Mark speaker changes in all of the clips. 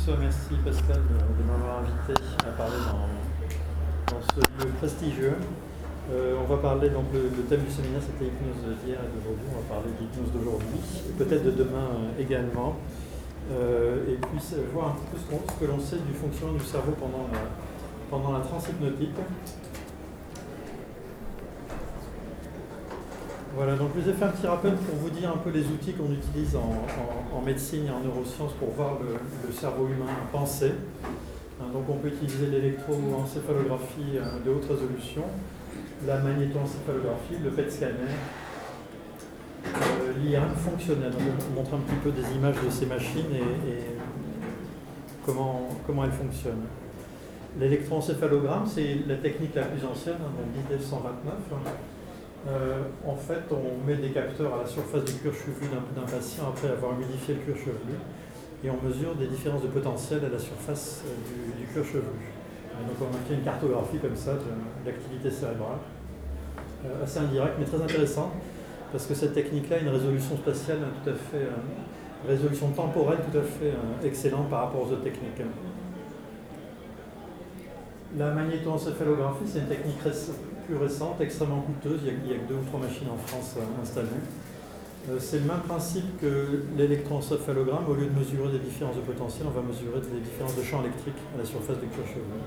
Speaker 1: Merci Pascal de m'avoir invité à parler dans ce lieu prestigieux. On va parler, donc le thème du séminaire c'était l'hypnose d'hier et d'aujourd'hui, on va parler de l'hypnose d'aujourd'hui, et peut-être de demain également, et puis voir un petit peu ce que l'on sait du fonctionnement du cerveau pendant la transe hypnotique. Voilà, donc je vous ai fait un petit rappel pour vous dire un peu les outils qu'on utilise en médecine et en neurosciences pour voir le cerveau humain penser. Donc on peut utiliser l'électroencéphalographie de haute résolution, la magnétoencéphalographie, le PET scanner, l'IRM fonctionnel. Donc on montre un petit peu des images de ces machines et comment elles fonctionnent. L'électroencéphalogramme, c'est la technique la plus ancienne, donc 1929. En fait, on met des capteurs à la surface du cuir chevelu d'un patient après avoir humidifié le cuir chevelu et on mesure des différences de potentiel à la surface du cuir chevelu. Donc on obtient une cartographie comme ça de l'activité cérébrale, assez indirecte mais très intéressante parce que cette technique-là a une résolution spatiale tout à fait, résolution temporelle tout à fait excellente par rapport aux autres techniques. La magnétoencéphalographie, c'est une technique plus récente, extrêmement coûteuse. Il y a que 2 ou 3 machines en France installées. C'est le même principe que l'électroencéphalogramme. Au lieu de mesurer des différences de potentiel, on va mesurer des différences de champ électrique à la surface du cuir chevelu.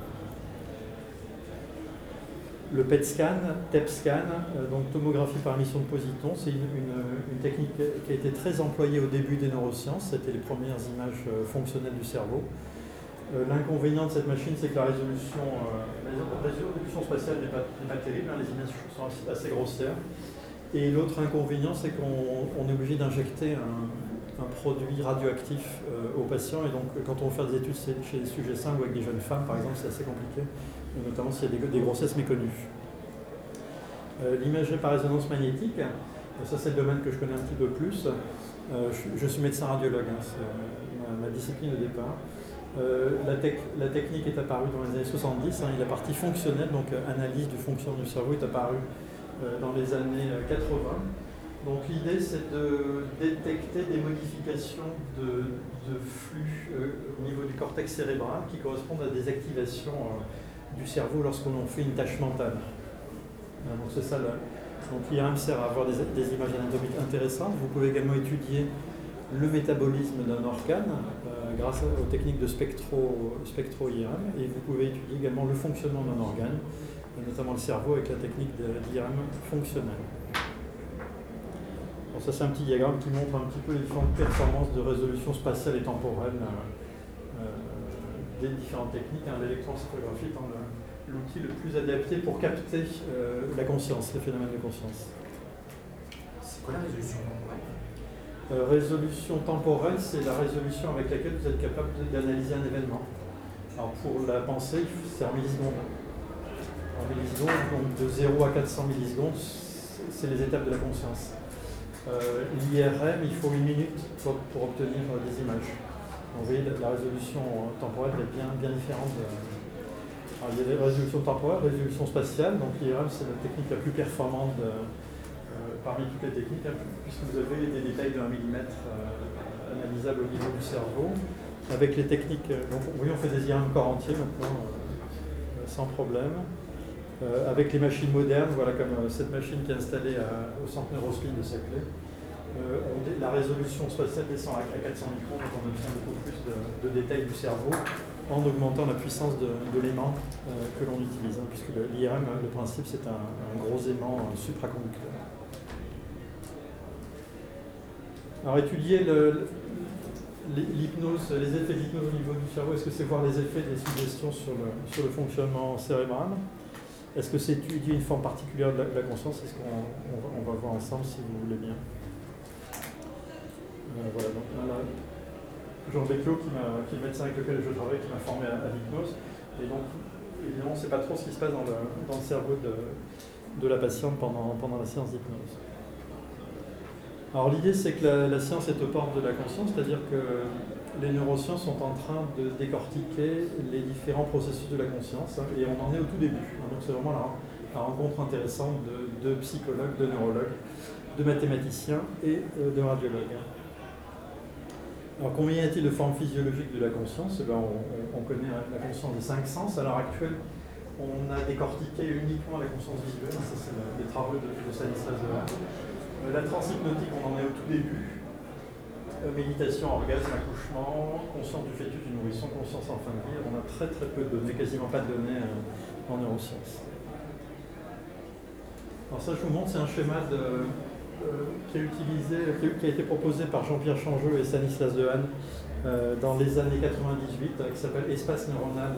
Speaker 1: Le PET scan, TEP scan, donc tomographie par émission de positons, c'est une technique qui a été très employée au début des neurosciences. C'était les premières images fonctionnelles du cerveau. L'inconvénient de cette machine, c'est que la résolution spatiale n'est pas terrible, les images sont assez grossières. Et l'autre inconvénient, c'est qu'on est obligé d'injecter un produit radioactif aux patients. Et donc, quand on veut faire des études chez des sujets sains ou avec des jeunes femmes, par exemple, c'est assez compliqué, notamment s'il y a des grossesses méconnues. L'imagerie par résonance magnétique, ça c'est le domaine que je connais un petit peu plus. Je suis médecin radiologue, c'est ma discipline au départ. La technique est apparue dans les années 70 et la partie fonctionnelle, donc analyse du fonctionnement du cerveau, est apparue dans les années 80. Donc l'idée c'est de détecter des modifications de flux au niveau du cortex cérébral qui correspondent à des activations du cerveau lorsqu'on fait une tâche mentale. Donc c'est ça. Donc l'IRM sert à avoir des images anatomiques intéressantes. Vous pouvez également étudier le métabolisme d'un organe grâce aux techniques de spectro-IRM et vous pouvez étudier également le fonctionnement d'un organe, notamment le cerveau avec la technique d'IRM fonctionnelle. Bon, ça c'est un petit diagramme qui montre un petit peu les différentes performances de résolution spatiale et temporelle des différentes techniques. L'électroencéphalographie étant l'outil le plus adapté pour capter la conscience, les phénomènes de conscience.
Speaker 2: C'est quoi la résolution temporelle ?
Speaker 1: Résolution temporelle, c'est la résolution avec laquelle vous êtes capable d'analyser un événement. Alors pour la pensée, c'est en millisecondes. En millisecondes, donc de 0 à 400 millisecondes, c'est les étapes de la conscience. L'IRM, il faut 1 minute pour obtenir des images. Donc, vous voyez, la résolution temporelle est bien différente. Alors, il y a des résolutions temporelles, résolution spatiale. Donc l'IRM, c'est la technique la plus performante parmi toutes les techniques, puisque vous avez des détails de 1 mm analysables au niveau du cerveau. Avec les techniques, donc oui, on fait des IRM corps entier maintenant, sans problème. Avec les machines modernes, voilà comme cette machine qui est installée au centre Neurospin de Saclay, la résolution spatiale descend à 400 microns, donc on obtient beaucoup plus de détails du cerveau en augmentant la puissance de l'aimant que l'on utilise, puisque l'IRM, le principe, c'est un gros aimant supraconducteur. Alors étudier l'hypnose, les effets de l'hypnose au niveau du cerveau, est-ce que c'est voir les effets des suggestions sur le fonctionnement cérébral? Est-ce que c'est étudier une forme particulière de la conscience? Est-ce qu'on va voir ensemble si vous voulez bien? Voilà, donc là, Jean Becchio, qui est le médecin avec lequel je travaille, qui m'a formé à l'hypnose. Et donc, évidemment, on ne sait pas trop ce qui se passe dans le cerveau de la patiente pendant la séance d'hypnose. Alors l'idée, c'est que la science est aux portes de la conscience, c'est-à-dire que les neurosciences sont en train de décortiquer les différents processus de la conscience, et on en est au tout début. Donc c'est vraiment la rencontre intéressante de psychologues, de neurologues, de mathématiciens et de radiologues. Alors combien y a-t-il de formes physiologiques de la conscience? On connaît la conscience des 5 sens. À l'heure actuelle, on a décortiqué uniquement la conscience visuelle. Ça, c'est les travaux de Stanislas Dehaene. La transhypnotique, on en est au tout début. Méditation, orgasme, accouchement, conscience du fœtus, du nourrisson, conscience en fin de vie. On a très très peu de données, quasiment pas de données en neurosciences. Alors ça, je vous montre, c'est un schéma qui a été proposé par Jean-Pierre Changeux et Stanislas Dehaene dans les années 98, qui s'appelle Espace neuronal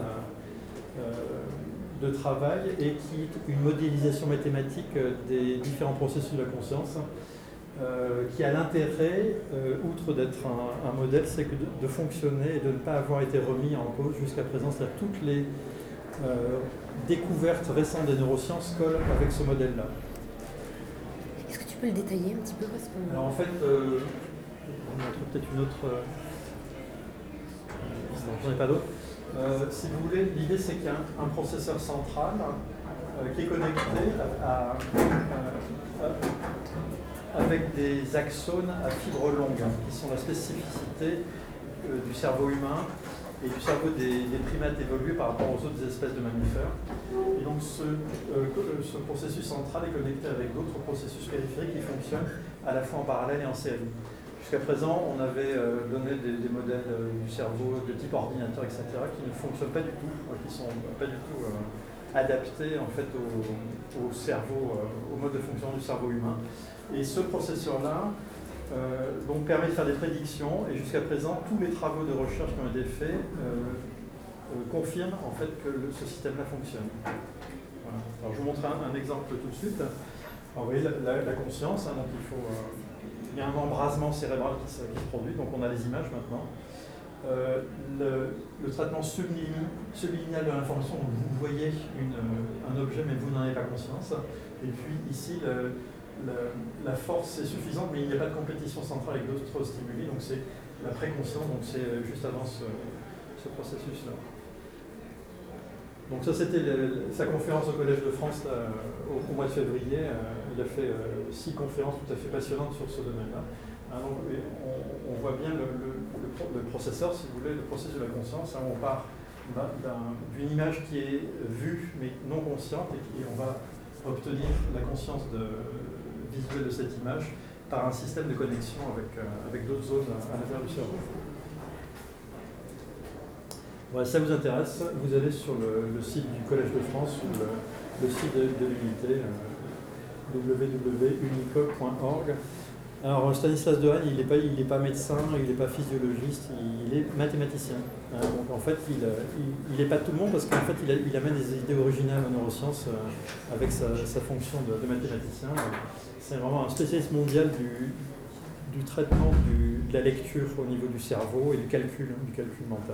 Speaker 1: de travail et qui est une modélisation mathématique des différents processus de la conscience, qui a l'intérêt, outre d'être un modèle, c'est que de fonctionner et de ne pas avoir été remis en cause jusqu'à présent. C'est-à-dire que toutes les découvertes récentes des neurosciences collent avec ce modèle-là.
Speaker 3: Est-ce que tu peux le détailler un petit peu parce que...
Speaker 1: Alors en fait, on montre peut-être une autre... non, j'en ai pas d'autre. Si vous voulez, l'idée c'est qu'il y a un processeur central qui est connecté avec des axones à fibres longues, qui sont la spécificité du cerveau humain et du cerveau des primates évolués par rapport aux autres espèces de mammifères. Et donc ce processus central est connecté avec d'autres processus périphériques qui fonctionnent à la fois en parallèle et en série. Jusqu'à présent, on avait donné des modèles du cerveau de type ordinateur, etc., qui ne fonctionnent pas du tout, qui ne sont pas du tout adaptés en fait, au cerveau, au mode de fonctionnement du cerveau humain. Et ce processeur-là donc permet de faire des prédictions, et jusqu'à présent, tous les travaux de recherche qui ont été faits confirment en fait que ce système-là fonctionne. Voilà. Alors je vous montre un exemple tout de suite. Alors, vous voyez la conscience, hein, donc il y a un embrasement cérébral qui se produit, donc on a les images maintenant. Le traitement subliminal de l'information, vous voyez un objet mais vous n'en avez pas conscience. Et puis ici, la force est suffisante, mais il n'y a pas de compétition centrale avec d'autres stimuli, donc c'est la préconscience, donc c'est juste avant ce processus-là. Donc ça c'était sa conférence au Collège de France au mois de février. Il a fait 6 conférences tout à fait passionnantes sur ce domaine-là. Donc, on voit bien le processeur, si vous voulez, le processus de la conscience. On part d'une image qui est vue mais non consciente, et on va obtenir la conscience visuelle de cette image par un système de connexion avec d'autres zones à l'intérieur du cerveau. Voilà, si ça vous intéresse, vous allez sur le site du Collège de France ou le site de l'unité www.unico.org. Alors Stanislas Dehaene, il n'est pas médecin, il n'est pas physiologiste, il est mathématicien. Donc en fait, il n'est pas tout le monde parce qu'en fait, il amène des idées originales en neurosciences avec sa fonction de mathématicien. C'est vraiment un spécialiste mondial du traitement de la lecture au niveau du cerveau et du calcul mental.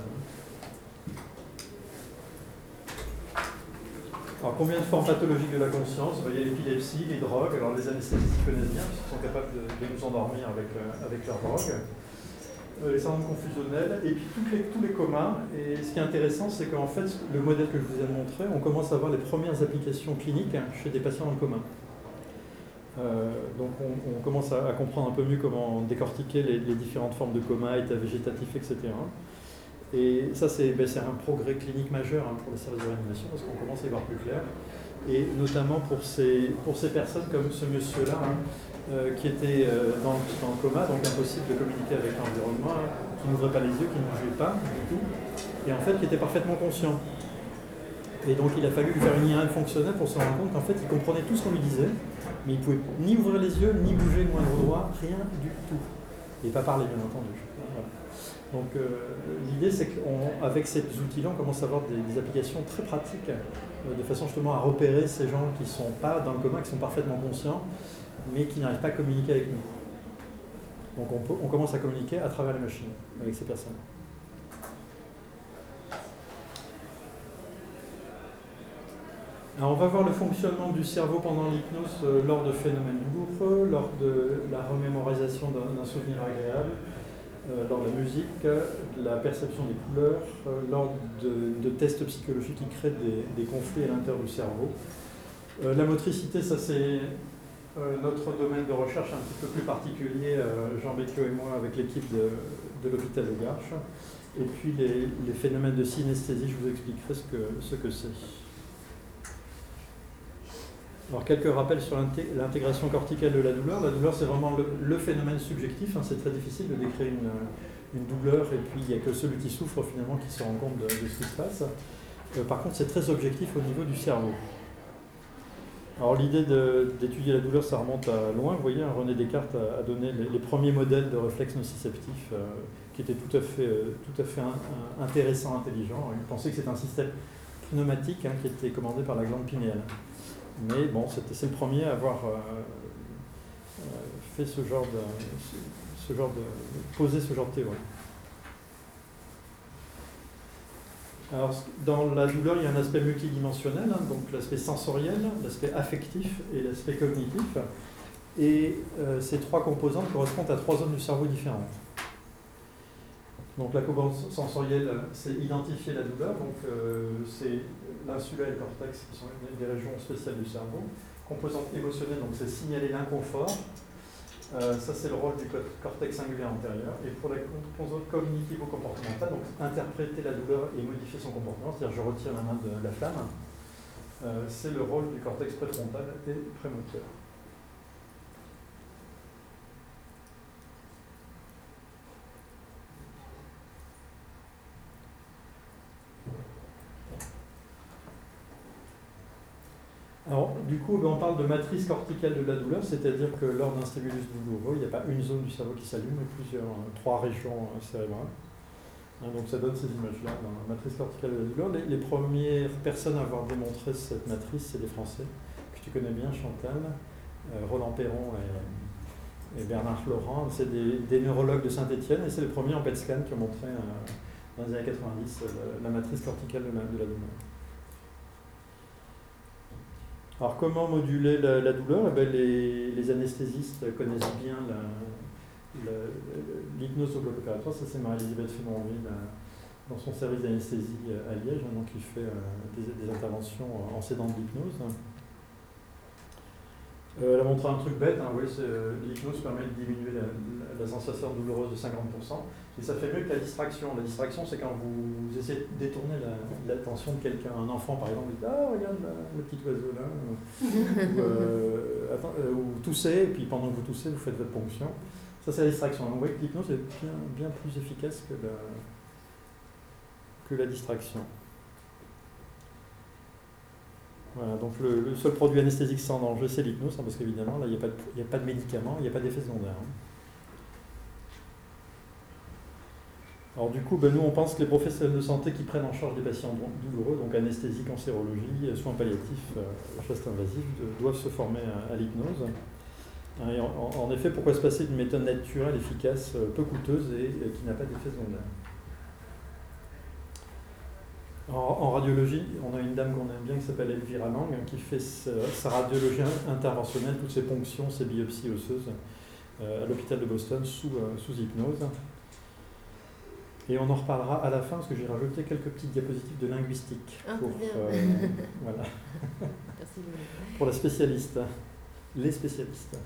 Speaker 1: Alors, combien de formes pathologiques de la conscience? Il y a l'épilepsie, les drogues. Alors, les anesthésistes connaissent bien, parce qu'ils sont capables de nous endormir avec leurs drogues. Les syndromes confusionnels, et puis tous les comas. Et ce qui est intéressant, c'est qu'en fait, le modèle que je vous ai montré, on commence à voir les premières applications cliniques chez des patients dans le coma. Donc, on commence à comprendre un peu mieux comment décortiquer les différentes formes de coma, état végétatif, etc. Et ça, c'est un progrès clinique majeur pour les services de réanimation, parce qu'on commence à y voir plus clair. Et notamment pour ces personnes comme ce monsieur-là, qui était dans le coma, donc impossible de communiquer avec l'environnement, qui n'ouvrait pas les yeux, qui ne bougeait pas du tout, et en fait qui était parfaitement conscient. Et donc il a fallu lui faire une IRM fonctionnelle pour se rendre compte qu'en fait il comprenait tout ce qu'on lui disait, mais il ne pouvait ni ouvrir les yeux, ni bouger le moindre doigt, rien du tout. Et pas parler, bien entendu. Voilà. Donc l'idée c'est qu'avec ces outils-là, on commence à avoir des applications très pratiques de façon justement à repérer ces gens qui ne sont pas dans le coma, qui sont parfaitement conscients, mais qui n'arrivent pas à communiquer avec nous. Donc on commence à communiquer à travers les machines avec ces personnes. Alors on va voir le fonctionnement du cerveau pendant l'hypnose lors de phénomènes douloureux, lors de la remémorisation d'un souvenir agréable, lors de la musique, de la perception des couleurs, lors de tests psychologiques qui créent des conflits à l'intérieur du cerveau. La motricité, ça c'est notre domaine de recherche un petit peu plus particulier, Jean Becchio et moi, avec l'équipe de l'hôpital de Garches. Et puis les phénomènes de synesthésie, je vous expliquerai ce que c'est. Alors quelques rappels sur l'intégration corticale de la douleur. La douleur, c'est vraiment le phénomène subjectif. Hein. C'est très difficile de décrire une douleur et puis il n'y a que celui qui souffre finalement qui se rend compte de ce qui se passe. Par contre, c'est très objectif au niveau du cerveau. Alors l'idée d'étudier la douleur, ça remonte à loin. Vous voyez, René Descartes a donné les premiers modèles de réflexes nociceptifs qui étaient tout à fait intéressants, intelligents. Il pensait que c'était un système pneumatique hein, qui était commandé par la glande pinéale. Mais bon, c'est le premier à avoir fait posé ce genre de théorie. Alors, dans la douleur, il y a un aspect multidimensionnel, hein, donc l'aspect sensoriel, l'aspect affectif et l'aspect cognitif. Et ces trois composantes correspondent à trois zones du cerveau différentes. Donc la composante sensorielle, c'est identifier la douleur, donc c'est l'insula et le cortex qui sont des régions spéciales du cerveau. Composante émotionnelle, donc c'est signaler l'inconfort. Ça c'est le rôle du cortex singulaire antérieur. Et pour la composante cognitivo-comportementale, donc interpréter la douleur et modifier son comportement, c'est-à-dire je retire la main de la flamme, c'est le rôle du cortex préfrontal et prémoteur. Alors, du coup, on parle de matrice corticale de la douleur, c'est-à-dire que lors d'un stimulus douloureux, il n'y a pas une zone du cerveau qui s'allume, mais trois régions cérébrales. Hein, donc ça donne ces images-là dans la matrice corticale de la douleur. Les premières personnes à avoir démontré cette matrice, c'est les Français, que tu connais bien, Chantal, Roland Perron et Bernard Laurent. C'est des neurologues de Saint-Étienne, et c'est les premiers en PET scan qui ont montré, dans les années 90, la matrice corticale de la douleur. Alors comment moduler la douleur? Les anesthésistes connaissent bien l'hypnose au bloc opératoire. Ça c'est Marie-Elisabeth Fémonville dans son service d'anesthésie à Liège, donc il fait des interventions en s'aidant de l'hypnose. Elle a montré un truc bête, hein, oui, l'hypnose permet de diminuer la sensation douloureuse de 50%, et ça fait mieux que la distraction. La distraction, c'est quand vous essayez de détourner l'attention de quelqu'un, un enfant par exemple, vous dites « Ah, regarde le petit oiseau là », ou toussez, et puis pendant que vous toussez, vous faites votre ponction. Ça, c'est la distraction. Donc, vous voyez que l'hypnose est bien plus efficace que la distraction. Voilà, donc le seul produit anesthésique sans danger, c'est l'hypnose, hein, parce qu'évidemment, là, il n'y a pas de médicaments, il n'y a pas d'effet secondaire. Hein. Alors du coup, nous, on pense que les professionnels de santé qui prennent en charge des patients douloureux, donc anesthésie, cancérologie, soins palliatifs, gestes invasifs, doivent se former à l'hypnose. Et en effet, pourquoi se passer d'une méthode naturelle, efficace, peu coûteuse et qui n'a pas d'effet secondaire? En radiologie, on a une dame qu'on aime bien qui s'appelle Elvira Lang, qui fait sa radiologie interventionnelle, toutes ses ponctions, ses biopsies osseuses à l'hôpital de Boston sous hypnose. Et on en reparlera à la fin parce que j'ai rajouté quelques petites diapositives de linguistique voilà. Pour la spécialiste, les spécialistes.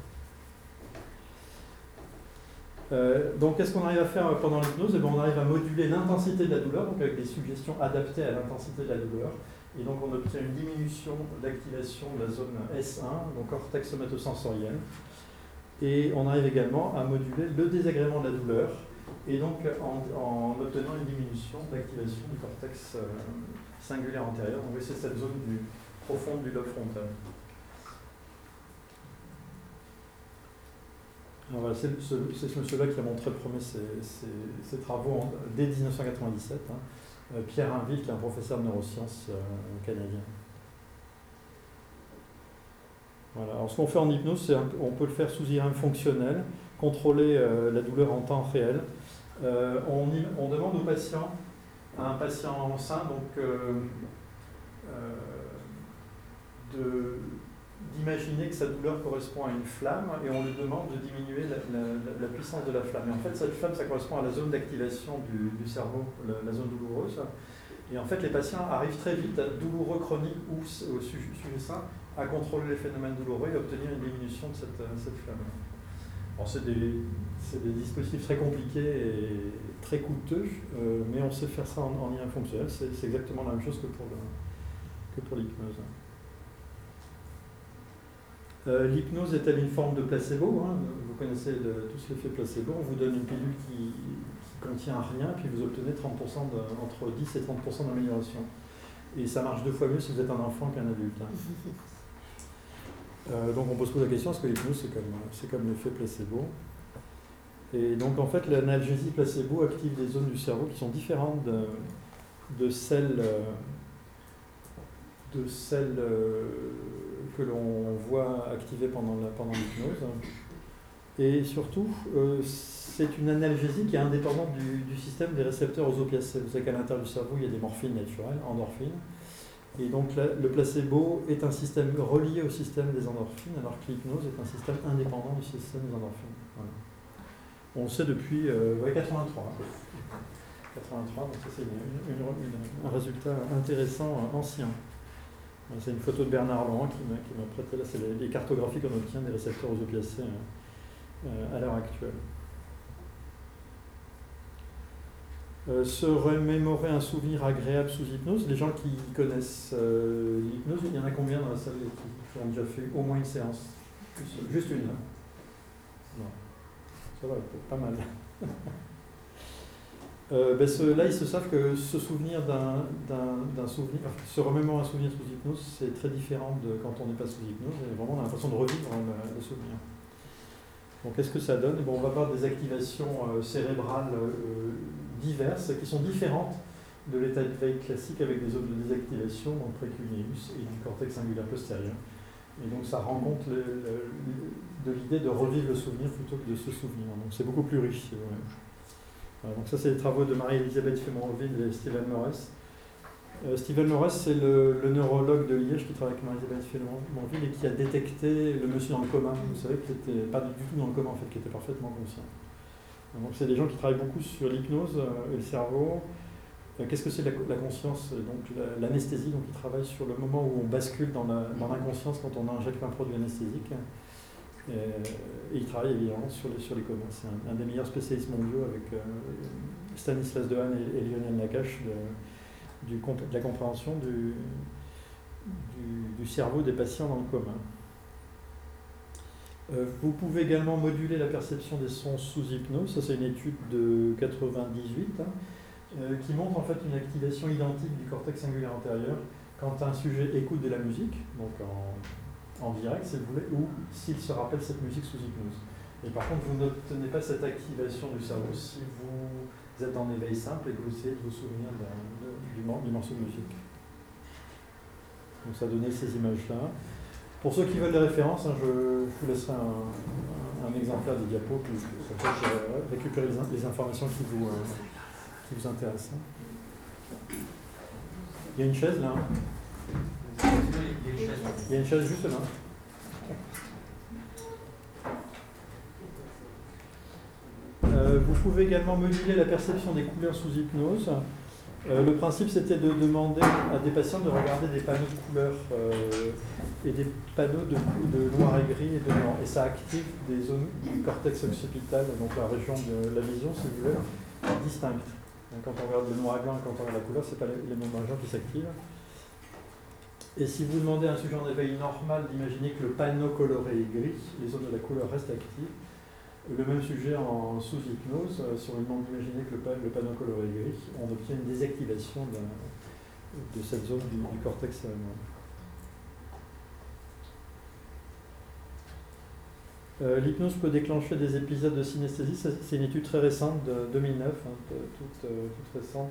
Speaker 1: Donc, qu'est-ce qu'on arrive à faire pendant l'hypnose? On arrive à moduler l'intensité de la douleur, donc avec des suggestions adaptées à l'intensité de la douleur. Et donc, on obtient une diminution d'activation de la zone S1, donc cortex somatosensoriel. Et on arrive également à moduler le désagrément de la douleur, et donc en obtenant une diminution d'activation du cortex singulaire antérieur. Donc, c'est cette zone profonde du lobe frontal. Voilà, c'est ce monsieur-là qui a montré le premier ses travaux dès 1997, hein, Pierre Hinville, qui est un professeur de neurosciences canadien. Voilà. Alors, ce qu'on fait en hypnose, c'est on peut le faire sous IRM fonctionnel, contrôler la douleur en temps réel. On demande au patient, à un patient sain, donc d'imaginer que sa douleur correspond à une flamme et on lui demande de diminuer la puissance de la flamme. Et en fait, cette flamme, ça correspond à la zone d'activation du cerveau, la zone douloureuse. Et en fait, les patients arrivent très vite, douloureux chronique ou au sujet sain, à contrôler les phénomènes douloureux et obtenir une diminution de cette flamme. Alors c'est des dispositifs très compliqués et très coûteux, mais on sait faire ça en lien fonctionnel. C'est exactement la même chose que pour l'hypnose. L'hypnose est-elle une forme de placebo, hein? Vous connaissez tous l'effet placebo. On vous donne une pilule qui contient rien, puis vous obtenez 30% entre 10 et 30% d'amélioration. Et ça marche 2 fois mieux si vous êtes un enfant qu'un adulte. Hein. Donc on peut se poser la question, est-ce que l'hypnose c'est comme l'effet placebo? Et donc en fait l'analgésie placebo active des zones du cerveau qui sont différentes de celles que l'on voit activées pendant l'hypnose. Et surtout, c'est une analgésie qui est indépendante du système des récepteurs aux opiacés. Vous savez qu'à l'intérieur du cerveau, il y a des morphines naturelles, endorphines. Et donc le placebo est un système relié au système des endorphines, alors que l'hypnose est un système indépendant du système des endorphines. Voilà. On le sait depuis 83. 83, donc ça c'est un résultat intéressant, ancien. C'est une photo de Bernard Laurent qui m'a prêté, là c'est les cartographies qu'on obtient des récepteurs aux opiacés à l'heure actuelle. Se remémorer un souvenir agréable sous hypnose. Les gens qui connaissent l'hypnose, il y en a combien dans la salle qui ont déjà fait au moins une séance? Juste une, hein? Non. Ça va, pas mal. Là, ils se savent que se souvenir d'un souvenir, se remémorer un souvenir sous hypnose, c'est très différent de quand on n'est pas sous hypnose. Et vraiment, on a l'impression de revivre le souvenir. Donc, qu'est-ce que ça donne? On va avoir des activations cérébrales diverses qui sont différentes de l'état de veille classique avec des zones de désactivation, donc précuneus et du cortex cingulaire postérieur. Et donc, ça rend compte de l'idée de revivre le souvenir plutôt que de se souvenir. Donc, c'est beaucoup plus riche, si vous voulez. Voilà, donc ça, c'est les travaux de Marie-Elisabeth Fémonville et Steven Morris. Steven Morris, c'est le neurologue de Liège qui travaille avec Marie-Elisabeth Fémonville et qui a détecté le monsieur dans le coma. Vous savez, qui n'était pas du tout dans le coma, en fait, qui était parfaitement conscient. Donc, c'est des gens qui travaillent beaucoup sur l'hypnose et le cerveau. Qu'est-ce que c'est la conscience? Donc, l'anesthésie, donc ils travaillent sur le moment où on bascule dans l'inconscience quand on injecte un produit anesthésique. Et il travaille évidemment sur les comas. C'est un des meilleurs spécialistes mondiaux avec Stanislas Dehaene et Lionel Nakache de la compréhension du cerveau des patients dans le coma. Vous pouvez également moduler la perception des sons sous hypnose. Ça, c'est une étude de 98 qui montre en fait une activation identique du cortex cingulaire antérieur quand un sujet écoute de la musique, donc en direct, si vous voulez, ou s'il se rappelle cette musique sous hypnose. Et par contre, vous n'obtenez pas cette activation du cerveau si vous êtes en éveil simple et que vous essayez de vous souvenir du morceau de musique. Donc ça donnait ces images-là. Pour ceux qui veulent des références, je vous laisserai un exemplaire des diapos pour récupérer les informations qui vous intéressent. Il y a une chaise là. Il y a une chaise juste là. Vous pouvez également moduler la perception des couleurs sous hypnose. Le principe, c'était de demander à des patients de regarder des panneaux de couleurs et des panneaux de noir et gris et de blanc. Et ça active des zones du cortex occipital, donc la région de la vision, si vous voulez, distincte. Quand on regarde le noir et blanc et quand on regarde la couleur, ce n'est pas les mêmes régions qui s'activent. Et si vous demandez à un sujet en éveil normal d'imaginer que le panneau coloré est gris, les zones de la couleur restent actives. Le même sujet en sous-hypnose, si on lui demande d'imaginer que le panneau coloré est gris, on obtient une désactivation de cette zone du cortex cérébral. L'hypnose peut déclencher des épisodes de synesthésie. C'est une étude très récente de 2009, toute récente.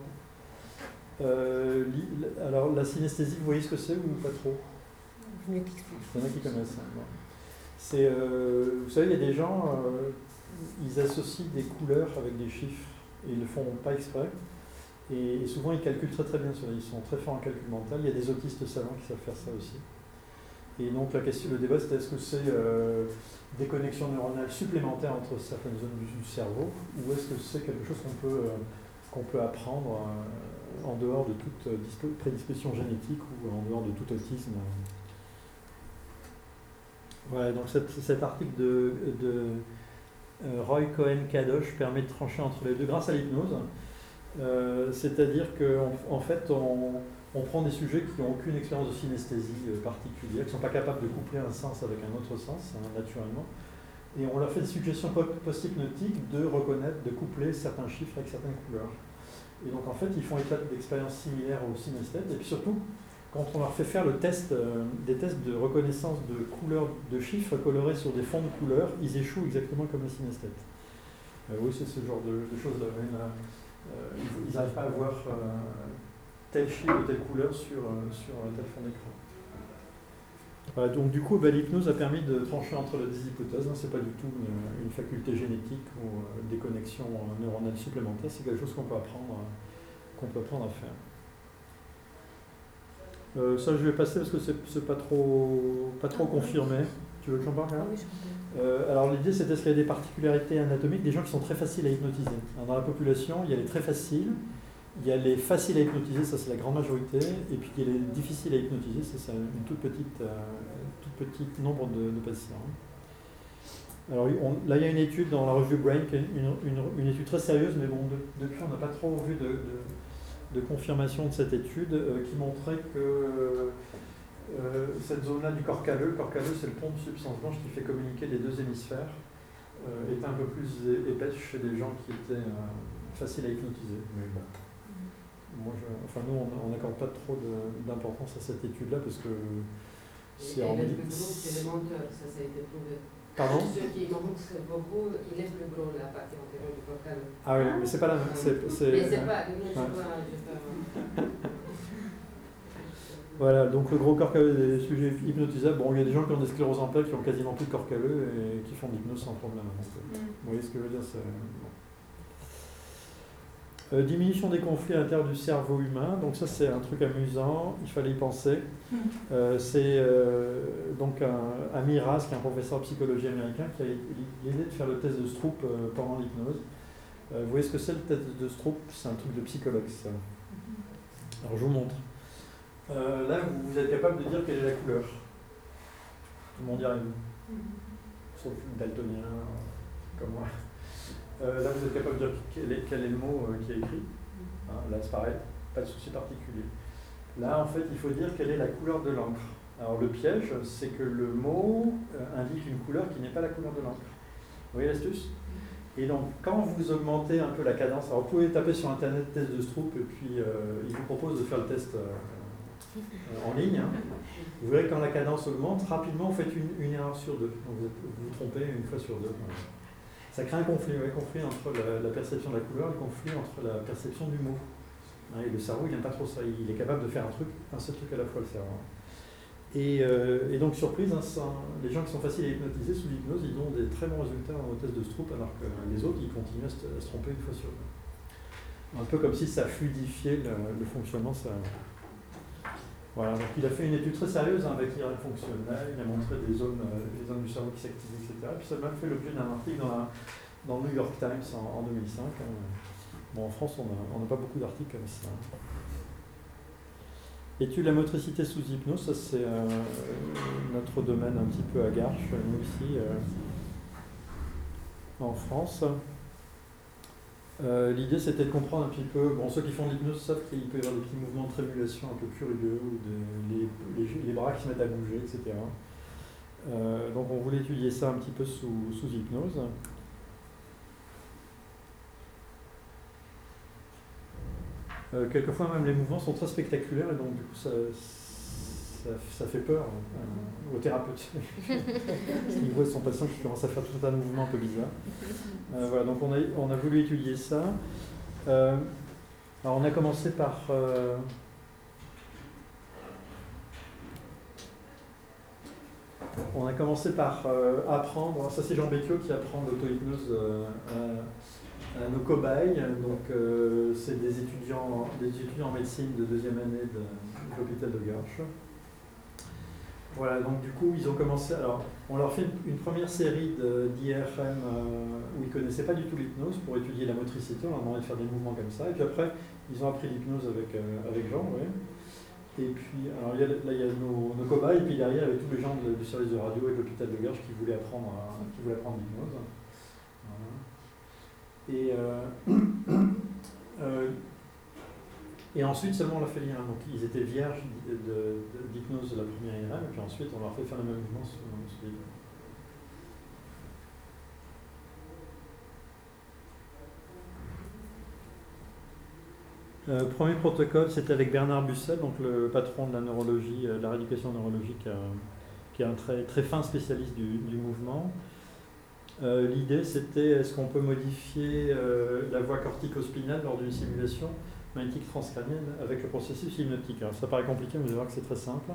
Speaker 1: Alors la synesthésie, vous voyez ce que c'est ou pas trop?
Speaker 3: Je m'explique.
Speaker 1: Il y en a qui connaissent. Bon. Vous savez, il y a des gens, ils associent des couleurs avec des chiffres et ils ne le font pas exprès. Et souvent, ils calculent très très bien cela. Ils sont très forts en calcul mental. Il y a des autistes savants qui savent faire ça aussi. Et donc le débat, c'est est-ce que c'est des connexions neuronales supplémentaires entre certaines zones du cerveau, ou est-ce que c'est quelque chose qu'on peut apprendre en dehors de toute prédisposition génétique ou en dehors de tout autisme. Voilà, donc cet article de Roy Cohen-Kadosh permet de trancher entre les deux grâce à l'hypnose. C'est-à-dire qu'en fait, on prend des sujets qui n'ont aucune expérience de synesthésie particulière, qui ne sont pas capables de coupler un sens avec un autre sens, naturellement, et on leur fait des suggestions post-hypnotiques de reconnaître, de coupler certains chiffres avec certaines couleurs. Et donc en fait, ils font état d'expériences similaires aux synesthètes, et puis surtout, quand on leur fait faire des tests de reconnaissance de couleurs, de chiffres colorés sur des fonds de couleurs, ils échouent exactement comme les synesthètes. Oui, c'est ce genre de choses-là. Ils n'arrivent pas à voir tel chiffre ou telle couleur sur tel fond d'écran. Voilà, donc du coup, l'hypnose a permis de trancher entre les deux hypothèses. Ce n'est pas du tout une faculté génétique ou des connexions neuronales supplémentaires, c'est quelque chose qu'on peut apprendre à faire. Ça, je vais passer parce que c'est pas trop confirmé. Tu veux que j'en parle là?
Speaker 3: Oui, je comprends.
Speaker 1: Alors l'idée, c'était qu'il y a des particularités anatomiques, des gens qui sont très faciles à hypnotiser. Alors, dans la population, il y a les très faciles, il y a les faciles à hypnotiser, ça c'est la grande majorité, et puis il y a les difficiles à hypnotiser, ça c'est une tout petit nombre de patients. Alors là, il y a une étude dans la revue Brain, qui est une étude très sérieuse, mais bon, depuis on n'a pas trop vu de confirmation de cette étude qui montrait que cette zone-là du corps calleux c'est le pont de substance blanche qui fait communiquer les deux hémisphères, était un peu plus épaisse chez des gens qui étaient faciles à hypnotiser. Mais bon, nous on n'accorde pas trop d'importance à cette étude-là parce que c'est
Speaker 4: en fait. C'est le menteur, ça a été prouvé.
Speaker 1: Pardon?
Speaker 4: Ceux qui montrent beaucoup, il est plus gros la partie antérieure du corps calleux.
Speaker 1: Ah oui, mais c'est pas la même.
Speaker 4: Mais c'est pas.
Speaker 1: Voilà, donc le gros corps calleux des sujets hypnotisables. Bon, il y a des gens qui ont des scléroses en plaques qui ont quasiment plus de corps calleux et qui font de l'hypnose sans problème. Vous voyez ce que je veux dire? Diminution des conflits à l'intérieur du cerveau humain, donc ça c'est un truc amusant, il fallait y penser. C'est donc un Miras, qui est un professeur de psychologie américain, qui a l'idée de faire le test de Stroop pendant l'hypnose. Vous voyez ce que c'est le test de Stroop? C'est un truc de psychologue, ça. Alors je vous montre. Là vous êtes capable de dire quelle est la couleur. Tout le monde y arrive. Sauf daltonien, comme moi. Là, vous êtes capable de dire quel est le mot qui est écrit. Là, c'est pareil, pas de souci particulier. Là, en fait, il faut dire quelle est la couleur de l'encre. Alors, le piège, c'est que le mot indique une couleur qui n'est pas la couleur de l'encre. Vous voyez l'astuce? Et donc, quand vous augmentez un peu la cadence, alors vous pouvez taper sur Internet test de Stroop, et puis il vous propose de faire le test en ligne. Hein. Vous verrez que quand la cadence augmente, rapidement, vous faites une erreur sur deux. Donc, vous vous trompez une fois sur deux. Ça crée un conflit entre la perception de la couleur et le conflit entre la perception du mot. Et le cerveau, il n'aime pas trop ça. Il est capable de faire un seul truc à la fois, le cerveau. Et donc, surprise, les gens qui sont faciles à hypnotiser sous l'hypnose, ils ont des très bons résultats au test de Stroop, alors que les autres, ils continuent à se tromper une fois sur deux. Un peu comme si ça fluidifiait le fonctionnement. Voilà, donc il a fait une étude très sérieuse avec l'IRM fonctionnel, il a montré les zones du cerveau qui s'activent, etc. Et puis ça a même fait l'objet d'un article dans le New York Times en 2005. Bon, en France, on n'a pas beaucoup d'articles comme ça. Étude de la motricité sous hypnose, ça c'est notre domaine un petit peu à Garches, nous ici, en France. L'idée c'était de comprendre un petit peu, ceux qui font de l'hypnose savent qu'il peut y avoir des petits mouvements de trémulation un peu curieux, ou les bras qui se mettent à bouger, etc. Donc on voulait étudier ça un petit peu sous hypnose. Quelquefois même les mouvements sont très spectaculaires et donc du coup ça fait peur aux thérapeutes. Parce qu'ils voient son patient qui commence à faire tout un tas de mouvements un peu bizarres. Voilà, donc on a voulu étudier ça. Alors on a commencé par... apprendre, ça c'est Jean Becchio qui apprend l'auto-hypnose à nos cobayes. Donc c'est des étudiants en médecine de deuxième année de l'hôpital de Garches. Voilà, donc du coup, ils ont commencé. Alors, on leur fait une première série d'IRM où ils ne connaissaient pas du tout l'hypnose pour étudier la motricité. On leur demandait de faire des mouvements comme ça. Et puis après, ils ont appris l'hypnose avec Jean. Ouais. Et puis, alors là, il y a nos cobayes. Et puis derrière, il y avait tous les gens du service de radio et de l'hôpital de Garches qui voulaient apprendre l'hypnose. Et ensuite seulement on l'a fait l'IRM. Donc ils étaient vierges d'hypnose de la première IRM, et puis ensuite on leur fait faire le même mouvement sur les deux. Premier protocole, c'était avec Bernard Bussel, donc le patron de la neurologie, de la rééducation neurologique, qui est un très, très fin spécialiste du mouvement. L'idée, c'était est-ce qu'on peut modifier la voie cortico-spinale lors d'une simulation magnétique transcrânienne avec le processus hypnotique. Alors ça paraît compliqué, mais vous allez voir que c'est très simple.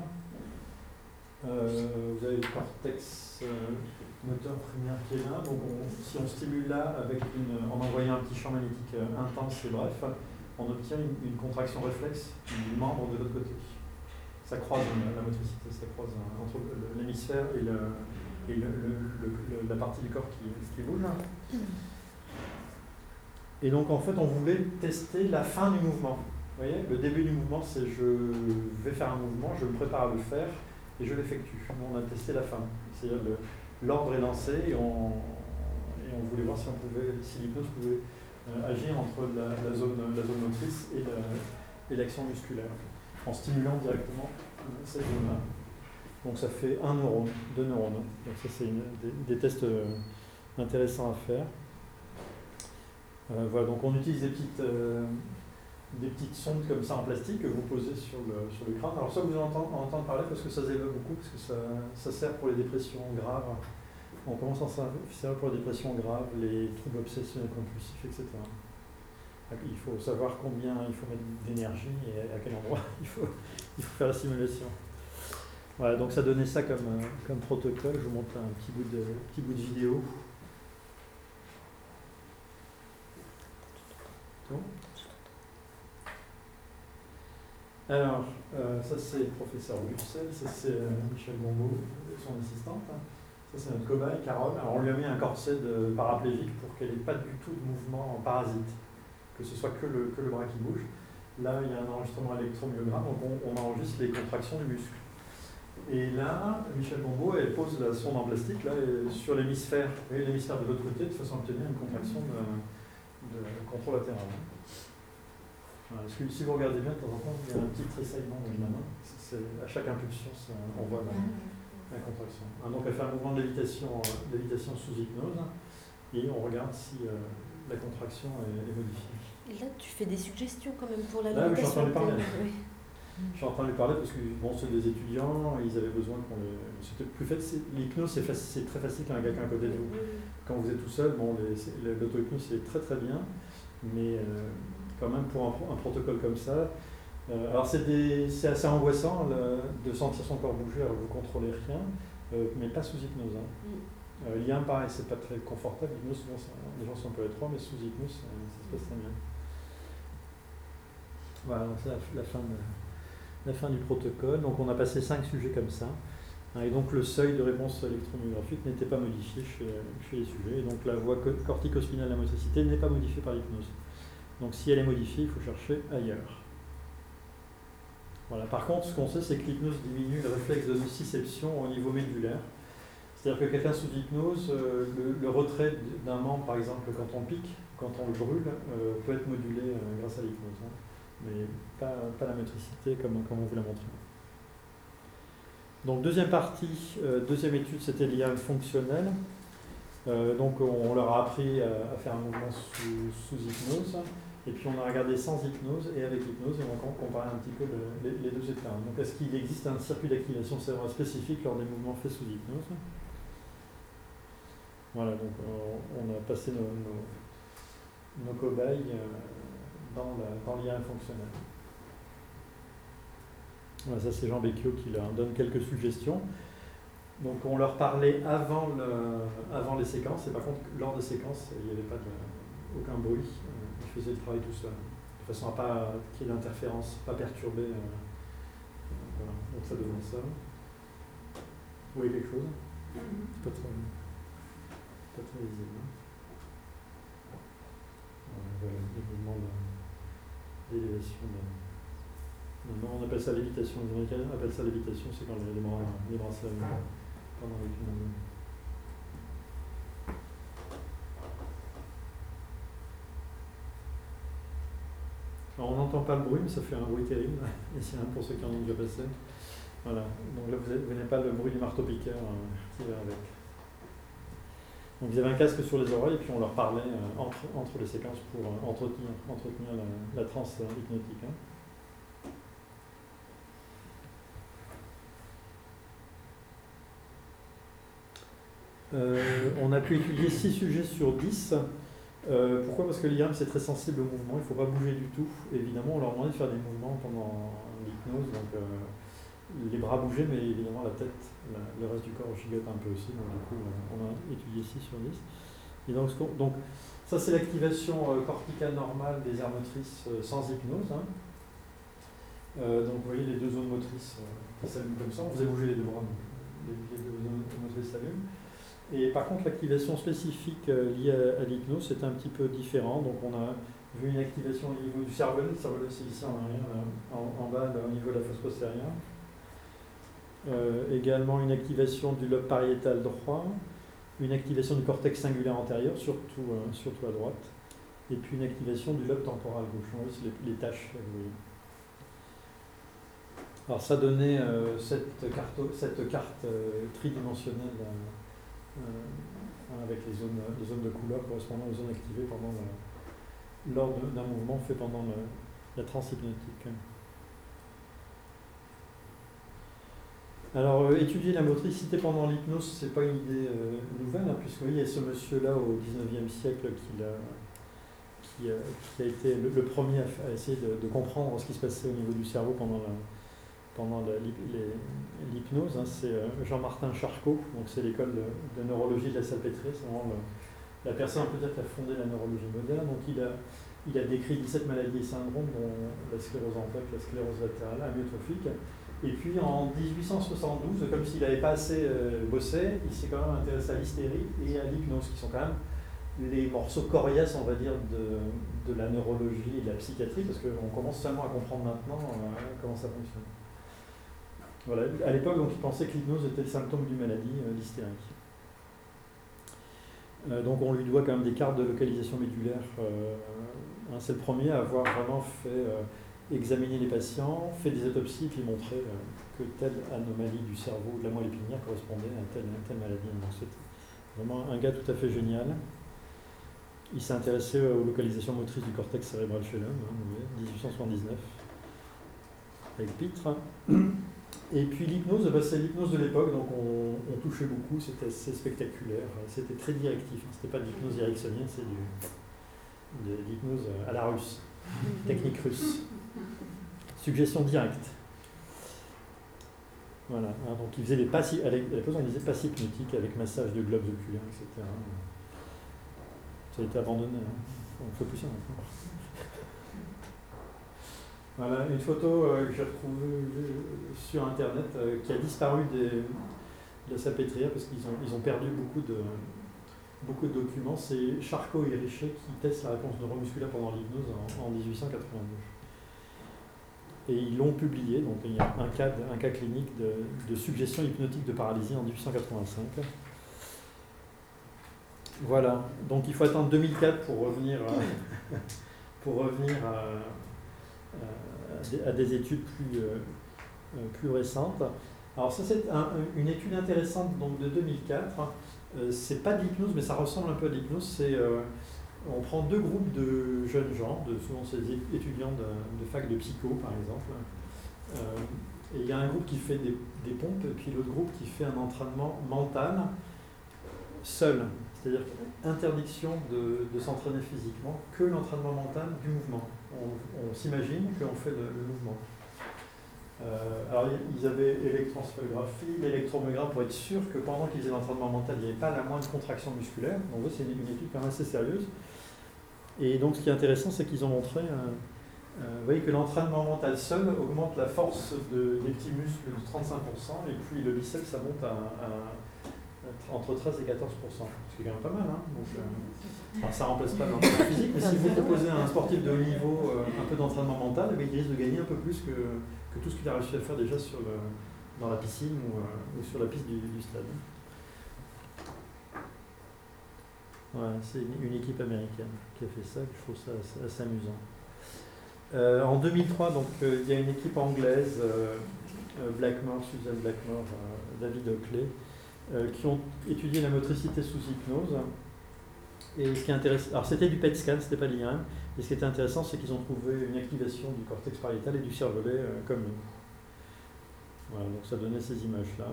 Speaker 1: Vous avez le cortex moteur primaire qui est là. Donc si on stimule là en envoyant un petit champ magnétique intense et bref, on obtient une contraction réflexe du membre de l'autre côté. Ça croise la motricité, ça croise entre l'hémisphère et la partie du corps qui bouge. Et donc en fait on voulait tester la fin du mouvement. Vous voyez, le début du mouvement c'est je vais faire un mouvement, je me prépare à le faire et je l'effectue. Nous on a testé la fin. C'est-à-dire l'ordre est lancé et on voulait voir si l'hypnose pouvait agir entre la zone motrice et l'action musculaire, en stimulant directement cette zone-là. Donc ça fait 1 neurone, 2 neurones. Donc ça c'est des tests intéressants à faire. Voilà, donc on utilise des petites sondes comme ça en plastique que vous posez sur le crâne. Alors ça vous en entendez parler parce que ça se développe beaucoup, parce que ça sert pour les dépressions graves. On commence à s'en servir pour les dépressions graves, les troubles obsessionnels compulsifs, etc. Il faut savoir combien il faut mettre d'énergie et à quel endroit il faut faire la simulation. Voilà, donc ça donnait ça comme protocole. Je vous montre un petit bout de vidéo. Bon. Alors, ça c'est le professeur Bussel, ça c'est Michel Gombaud, son assistante. Ça c'est notre cobaye, Carole. Alors on lui a mis un corset de paraplégique pour qu'elle n'ait pas du tout de mouvement parasite, que ce soit que le bras qui bouge. Là il y a un enregistrement électromyogramme, donc on enregistre les contractions du muscle. Et là, Michel Gombaud, elle pose la sonde en plastique là, sur l'hémisphère, l'hémisphère de l'autre côté, de façon à obtenir une contraction de contrôle latéral. Voilà, si vous regardez bien, de temps en temps, il y a un petit tressaillement dans la main. À chaque impulsion, on voit la contraction. Donc elle fait un mouvement de lévitation sous hypnose et on regarde si la contraction est modifiée.
Speaker 3: Et là, tu fais des suggestions quand même pour la
Speaker 1: lévitation. Là, je suis en train de lui parler.
Speaker 3: Oui.
Speaker 1: Je suis en train de lui parler parce que c'est des étudiants, ils avaient besoin qu'on les... C'était plus facile. L'hypnose, c'est très facile quand il y a quelqu'un à côté de vous. Quand vous êtes tout seul, l'auto-hypnose c'est très très bien, mais quand même pour un protocole comme ça, alors c'est assez angoissant de sentir son corps bouger alors que vous ne contrôlez rien, mais pas sous hypnose. L'IRM pareil, c'est pas très confortable, l'hypnose souvent les gens sont un peu étroits, mais sous hypnose ça se passe très bien. Voilà, donc c'est la fin du protocole. Donc on a passé 5 sujets comme ça. Et donc le seuil de réponse électromyographique n'était pas modifié chez les sujets. Et donc la voie cortico-spinale de la motricité n'est pas modifiée par l'hypnose. Donc si elle est modifiée, il faut chercher ailleurs. Voilà. Par contre, ce qu'on sait, c'est que l'hypnose diminue le réflexe de nociception au niveau médulaire. C'est-à-dire que quelqu'un sous hypnose, le retrait d'un membre, par exemple, quand on pique, quand on le brûle, peut être modulé grâce à l'hypnose. Mais pas la motricité comme on vous l'a montré. Donc deuxième partie, deuxième étude, c'était l'IRM fonctionnel. Donc on leur a appris à faire un mouvement sous hypnose, et puis on a regardé sans hypnose et avec hypnose, et on a comparé un petit peu les deux états. Donc est-ce qu'il existe un circuit d'activation cérébrale spécifique lors des mouvements faits sous hypnose? Voilà, donc on a passé nos cobayes dans l'IRM fonctionnel. Voilà, ça c'est Jean Becchio qui leur donne quelques suggestions. Donc on leur parlait avant les séquences, et par contre lors des séquences il n'y avait aucun bruit, ils faisaient le travail tout seul, de façon à pas qu'il y ait d'interférence, pas perturber. Voilà. Donc ça donnait ça. Vous voyez quelque chose? C'est pas très visible. Voilà, le mouvement d'élévation. On appelle ça lévitation. Les Américains appellent ça lévitation, c'est quand les bras se lèvent pendant l'hypnose. n'entend pas le bruit, mais ça fait un bruit terrible. Et c'est pour ceux qui en ont déjà passé. Voilà. Donc là, vous n'avez pas le bruit du marteau-piqueur qui va avec. Donc ils avaient un casque sur les oreilles et puis on leur parlait entre les séquences pour entretenir la transe hypnotique. Hein. On a pu étudier 6 sujets sur 10. Pourquoi? Parce que l'IRM c'est très sensible au mouvement, il ne faut pas bouger du tout. Évidemment, on leur demandait de faire des mouvements pendant l'hypnose, donc les bras bougeaient, mais évidemment la tête, le reste du corps gigote un peu aussi. Donc du coup, on a étudié 6 sur 10. Et donc ça c'est l'activation corticale normale des aires motrices sans hypnose. Hein. Donc vous voyez les deux zones motrices qui s'allument comme ça, on faisait bouger les deux bras, donc les deux zones motrices s'allument. Et par contre, l'activation spécifique liée à l'hypnose, c'est un petit peu différent. Donc on a vu une activation au niveau du cervelet. Le cervelet, c'est ici en arrière, en bas, au niveau de la fosse postérieure. Également une activation du lobe pariétal droit, une activation du cortex singulaire antérieur, surtout à droite, et puis une activation du lobe temporal gauche. On voit aussi les tâches, là, vous voyez. Alors ça donnait cette carte tridimensionnelle avec les zones de couleur correspondant aux zones activées lors d'un mouvement fait pendant la transe hypnotique. Alors, étudier la motricité pendant l'hypnose, c'est pas une idée nouvelle, hein, puisque il y a ce monsieur-là au XIXe siècle qui a été le premier à essayer de comprendre ce qui se passait au niveau du cerveau pendant l'hypnose. Hein, c'est Jean-Martin Charcot, donc c'est l'école de neurologie de la Salpêtrière, c'est vraiment la personne, on peut dire, qui a fondé la neurologie moderne. Donc il a décrit 17 maladies et syndromes, dont la sclérose en plaques, la sclérose latérale, amyotrophique. Et puis en 1872, comme s'il n'avait pas assez bossé, il s'est quand même intéressé à l'hystérie et à l'hypnose, qui sont quand même les morceaux coriaces, on va dire, de la neurologie et de la psychiatrie, parce qu'on commence seulement à comprendre maintenant comment ça fonctionne. Voilà. À l'époque, donc, il pensait que l'hypnose était le symptôme d'une maladie, l'hystérie. Donc on lui doit quand même des cartes de localisation médulaire. Hein, c'est le premier à avoir vraiment fait examiner les patients, fait des autopsies, puis montrer que telle anomalie du cerveau ou de la moelle épinière correspondait à telle maladie. Donc c'est vraiment un gars tout à fait génial. Il s'est intéressé aux localisations motrices du cortex cérébral chez l'homme, hein, 1879, avec Pitre. Et puis l'hypnose, c'est l'hypnose de l'époque, donc on touchait beaucoup, c'était assez spectaculaire, c'était très directif, hein, c'était pas de l'hypnose ericksonienne, c'est de l'hypnose à la russe, technique russe. Suggestion directe. Voilà, hein, donc il faisait des passes, à l'époque on disait passes hypnotiques avec massage de globes oculaires, etc. Ça a été abandonné, hein. On ne fait plus ça maintenant. Voilà, une photo que j'ai retrouvée sur internet qui a disparu de la Salpêtrière parce qu'ils ont perdu beaucoup de documents. C'est Charcot et Richet qui testent la réponse neuromusculaire pendant l'hypnose en 1882. Et ils l'ont publié, donc il y a un cas clinique de suggestion hypnotique de paralysie en 1885. Voilà, donc il faut attendre 2004 pour revenir à des études plus récentes. Alors ça c'est une étude intéressante donc, de 2004. C'est pas de l'hypnose, mais ça ressemble un peu à de l'hypnose. On prend deux groupes de jeunes gens, souvent c'est des étudiants de fac de psycho par exemple. Et il y a un groupe qui fait des pompes, et puis l'autre groupe qui fait un entraînement mental seul. C'est-à-dire interdiction de s'entraîner physiquement, que l'entraînement mental du mouvement. On s'imagine qu'on fait le mouvement. Alors ils avaient électroencéphalographie, l'électromyogramme pour être sûr que pendant qu'ils faisaient l'entraînement mental, il n'y avait pas la moindre contraction musculaire. Donc c'est une étude quand même assez sérieuse. Et donc ce qui est intéressant, c'est qu'ils ont montré vous voyez que l'entraînement mental seul augmente la force des petits muscles de 35%, et puis le biceps ça monte entre 13 et 14%, ce qui est quand même pas mal. Hein. Donc, alors ça ne remplace pas l'entraînement physique, mais si vous proposez à un sportif de haut niveau un peu d'entraînement mental, il risque de gagner un peu plus que tout ce qu'il a réussi à faire déjà dans la piscine ou sur la piste du stade. Voilà, c'est une équipe américaine qui a fait ça, je trouve ça assez amusant. En 2003, donc, il y a une équipe anglaise, Blackmore, Susan Blackmore, David Oakley, qui ont étudié la motricité sous hypnose. Et ce qui est intéressant, alors c'était du PET scan, c'était pas de l'IRM, et ce qui était intéressant, c'est qu'ils ont trouvé une activation du cortex pariétal et du cervelet commune. Voilà, donc ça donnait ces images-là.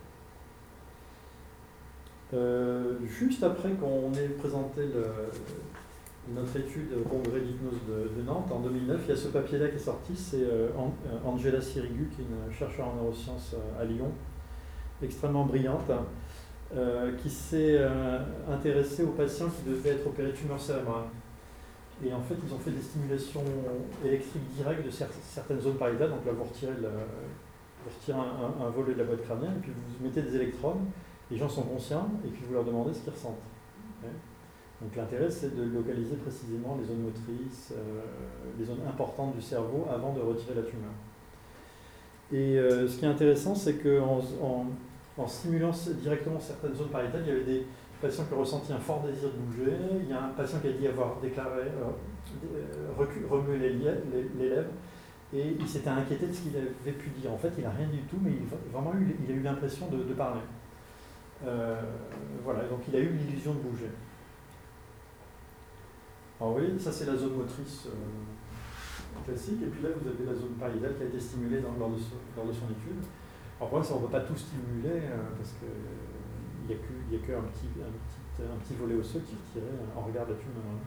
Speaker 1: Juste après qu'on ait présenté notre étude au congrès d'hypnose de Nantes, en 2009, il y a ce papier-là qui est sorti, c'est Angela Sirigu, qui est une chercheure en neurosciences à Lyon, extrêmement brillante, qui s'est intéressée aux patients qui devaient être opérés de tumeurs cérébrales. Et en fait, ils ont fait des stimulations électriques directes de certaines zones pariétales. Donc là, vous retirez un volet de la boîte crânienne, et puis vous mettez des électrodes, les gens sont conscients, et puis vous leur demandez ce qu'ils ressentent. Okay. Donc l'intérêt, c'est de localiser précisément les zones motrices, les zones importantes du cerveau avant de retirer la tumeur. Et ce qui est intéressant, c'est qu'en stimulant directement certaines zones pariétales, il y avait des patients qui ont ressenti un fort désir de bouger. Il y a un patient qui a dit avoir déclaré remuer les lèvres, et il s'était inquiété de ce qu'il avait pu dire. En fait, il n'a rien du tout, mais il a eu l'impression de parler. Voilà, donc il a eu l'illusion de bouger. Alors vous voyez, ça c'est la zone motrice classique, et puis là vous avez la zone pariétale qui a été stimulée lors de son étude. Alors pour l'instant, on ne peut pas tout stimuler parce qu'il n'y a qu'un petit volet osseux qui est retiré en regard de la tumeur.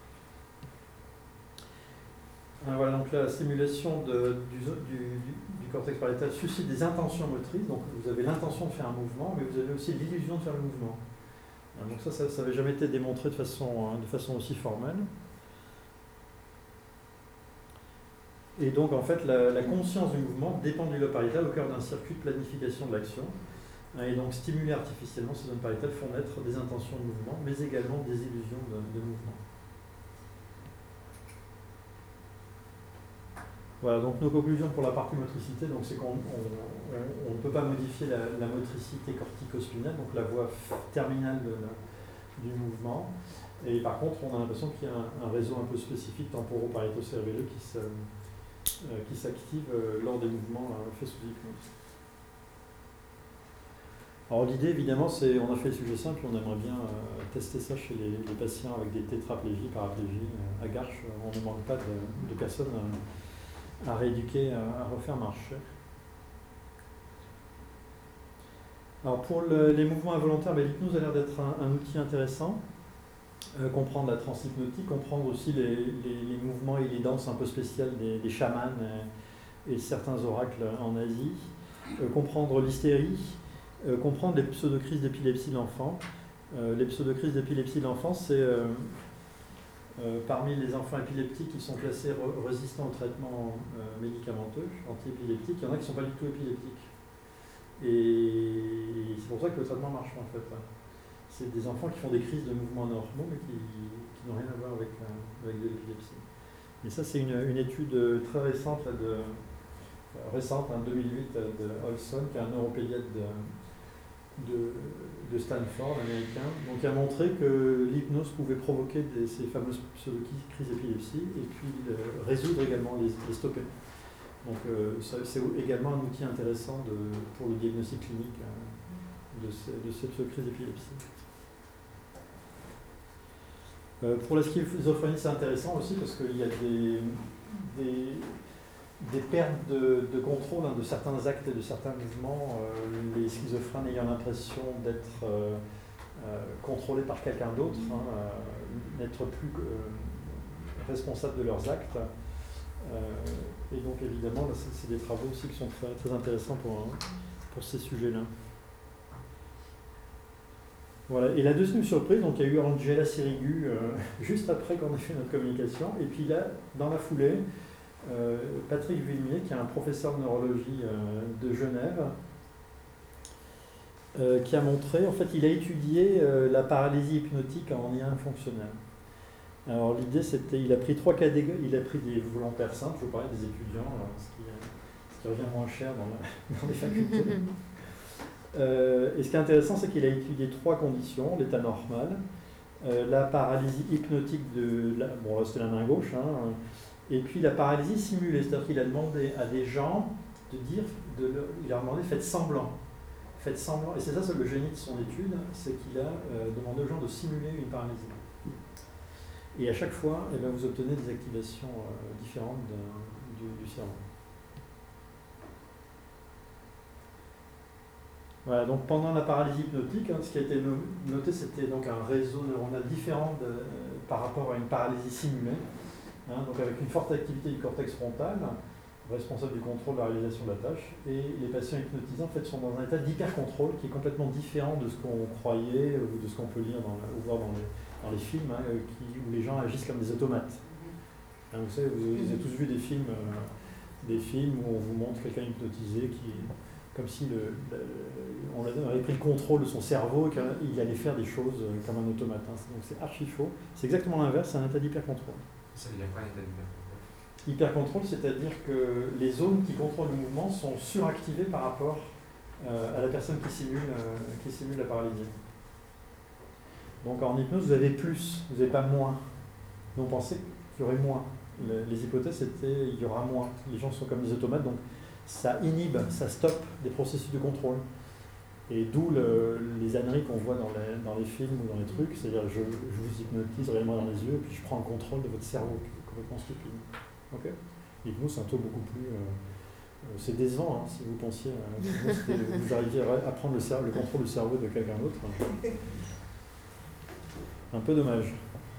Speaker 1: Voilà, donc la stimulation du cortex pariétal suscite des intentions motrices. Donc vous avez l'intention de faire un mouvement, mais vous avez aussi l'illusion de faire le mouvement. Donc ça n'avait jamais été démontré de façon aussi formelle. Et donc en fait, la conscience du mouvement dépend du lobe pariétal au cœur d'un circuit de planification de l'action. Et donc stimuler artificiellement ces zones pariétales font naître des intentions de mouvement, mais également des illusions de mouvement. Voilà, donc nos conclusions pour la partie motricité, donc c'est qu'on ne peut pas modifier la motricité cortico-spinale, donc la voie terminale du mouvement. Et par contre, on a l'impression qu'il y a un réseau un peu spécifique temporo-pariéto-cérébelleux qui s'active lors des mouvements faits sous hypnose. Alors l'idée, évidemment, c'est, on a fait le sujet simple, on aimerait bien tester ça chez les patients avec des tétraplégies, paraplégies. À Garches, on ne manque pas de personnes à rééduquer, à refaire marcher. Alors pour les mouvements involontaires, l'hypnose a l'air d'être un outil intéressant. Comprendre la transhypnotique, comprendre aussi les mouvements et les danses un peu spéciales des chamans et certains oracles en Asie. Comprendre l'hystérie, comprendre les pseudocrises d'épilepsie de l'enfant. Les pseudocrises d'épilepsie de l'enfant, c'est parmi les enfants épileptiques qui sont classés résistants au traitement médicamenteux, anti-épileptiques, il y en a qui ne sont pas du tout épileptiques. Et c'est pour ça que le traitement marche en fait. C'est des enfants qui font des crises de mouvements normaux, mais qui n'ont rien à voir avec de l'épilepsie. Et ça, c'est une étude très récente, en 2008, de Olson, qui est un neuropédiatre de Stanford, américain, donc qui a montré que l'hypnose pouvait provoquer ces fameuses pseudo-crises d'épilepsie et puis résoudre également, les stopper. Donc c'est également un outil intéressant pour le diagnostic clinique de ces pseudo-crises d'épilepsie. Pour la schizophrénie, c'est intéressant aussi parce qu'il y a des pertes de contrôle de certains actes et de certains mouvements, les schizophrènes ayant l'impression d'être contrôlés par quelqu'un d'autre, n'être plus responsables de leurs actes. Et donc évidemment, là, c'est des travaux aussi qui sont très, très intéressants pour ces sujets-là. Voilà. Et la deuxième surprise, donc il y a eu Angela Sirigu juste après qu'on a fait notre communication, et puis là, dans la foulée, Patrick Vimier, qui est un professeur de neurologie de Genève, qui a montré, en fait, il a étudié la paralysie hypnotique en lien fonctionnel. Alors l'idée, c'était, il a pris 3 catégories, il a pris des volontaires simples, je vous parlais des étudiants, ce qui revient moins cher dans les facultés. Et ce qui est intéressant, c'est qu'il a étudié 3 conditions, l'état normal, la paralysie hypnotique c'était la main gauche, Et puis la paralysie simulée, c'est-à-dire qu'il a demandé à des gens de dire, il leur a demandé faites semblant. Faites semblant. Et c'est ça le génie de son étude, c'est qu'il a demandé aux gens de simuler une paralysie. Et à chaque fois, eh bien, vous obtenez des activations différentes du cerveau. Voilà, donc pendant la paralysie hypnotique, ce qui a été noté, c'était donc un réseau neuronal différent par rapport à une paralysie simulée, donc avec une forte activité du cortex frontal, responsable du contrôle de la réalisation de la tâche, et les patients hypnotisés en fait, sont dans un état d'hypercontrôle qui est complètement différent de ce qu'on croyait ou de ce qu'on peut lire ou voir dans les films, où les gens agissent comme des automates. Vous savez, vous avez tous vu des films où on vous montre quelqu'un hypnotisé qui est comme si on avait pris le contrôle de son cerveau et qu'il allait faire des choses comme un automate. Donc c'est archi faux. C'est exactement l'inverse, c'est un état d'hypercontrôle.
Speaker 2: Ça veut dire quoi, un état d'hypercontrôle?
Speaker 1: Hypercontrôle, c'est-à-dire que les zones qui contrôlent le mouvement sont suractivées par rapport à la personne qui simule la paralysie. Donc en hypnose, vous avez plus, vous n'avez pas moins. Donc on pensait qu'il y aurait moins. Les hypothèses, c'était il y aura moins. Les gens sont comme des automates, donc ça inhibe, ça stoppe des processus de contrôle. Et d'où les âneries qu'on voit dans les films ou dans les trucs, c'est-à-dire je vous hypnotise, regardez-moi dans les yeux, et puis je prends le contrôle de votre cerveau, qui est complètement stupide. Okay. L'hypnose, c'est un taux beaucoup plus... c'est décevant, si vous pensiez que vous arriviez à prendre le contrôle du cerveau de quelqu'un d'autre. Un peu dommage.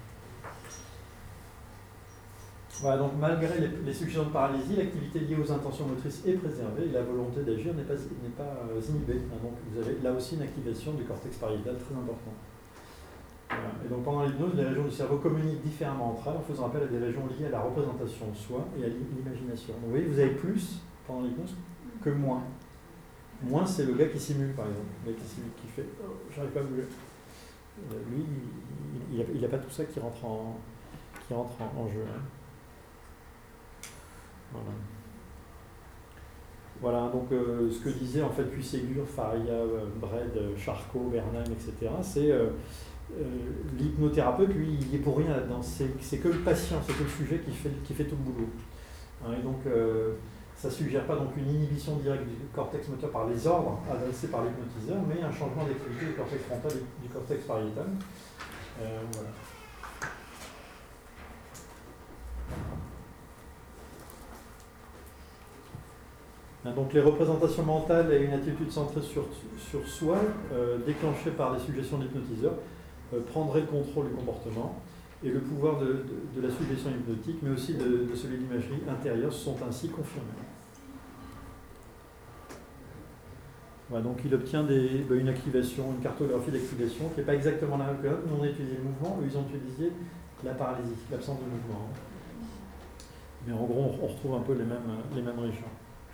Speaker 1: Voilà, donc malgré les suggestions de paralysie, l'activité liée aux intentions motrices est préservée et la volonté d'agir n'est pas inhibée. Donc vous avez là aussi une activation du cortex pariétal très importante. Voilà. Et donc pendant l'hypnose, les régions du cerveau communiquent différemment entre elles en faisant appel à des régions liées à la représentation de soi et à l'imagination. Donc vous voyez, vous avez plus pendant l'hypnose que moins. Moins, c'est le gars qui simule, par exemple. Le gars qui fait oh, « j'arrive pas à bouger ». Lui, il n'a pas tout ça qui rentre en jeu. Voilà, donc ce que disaient en fait Puységur, Faria, Bred, Charcot, Bernheim, etc., c'est l'hypnothérapeute, lui, il est pour rien là-dedans. C'est que le patient, c'est que le sujet qui fait tout le boulot. Et donc, ça ne suggère pas donc une inhibition directe du cortex moteur par les ordres adressés par l'hypnotiseur, mais un changement d'activité du cortex frontal et du cortex pariétal. Voilà. Donc les représentations mentales et une attitude centrée sur soi, déclenchées par les suggestions de l'hypnotiseur, prendraient le contrôle du comportement, et le pouvoir de la suggestion hypnotique, mais aussi de celui de l'imagerie intérieure, sont ainsi confirmés. Voilà, donc il obtient une activation, une cartographie d'activation qui n'est pas exactement la même que l'autre. Nous on a utilisé le mouvement, eux ils ont utilisé la paralysie, l'absence de mouvement. Mais en gros on retrouve un peu les mêmes régions.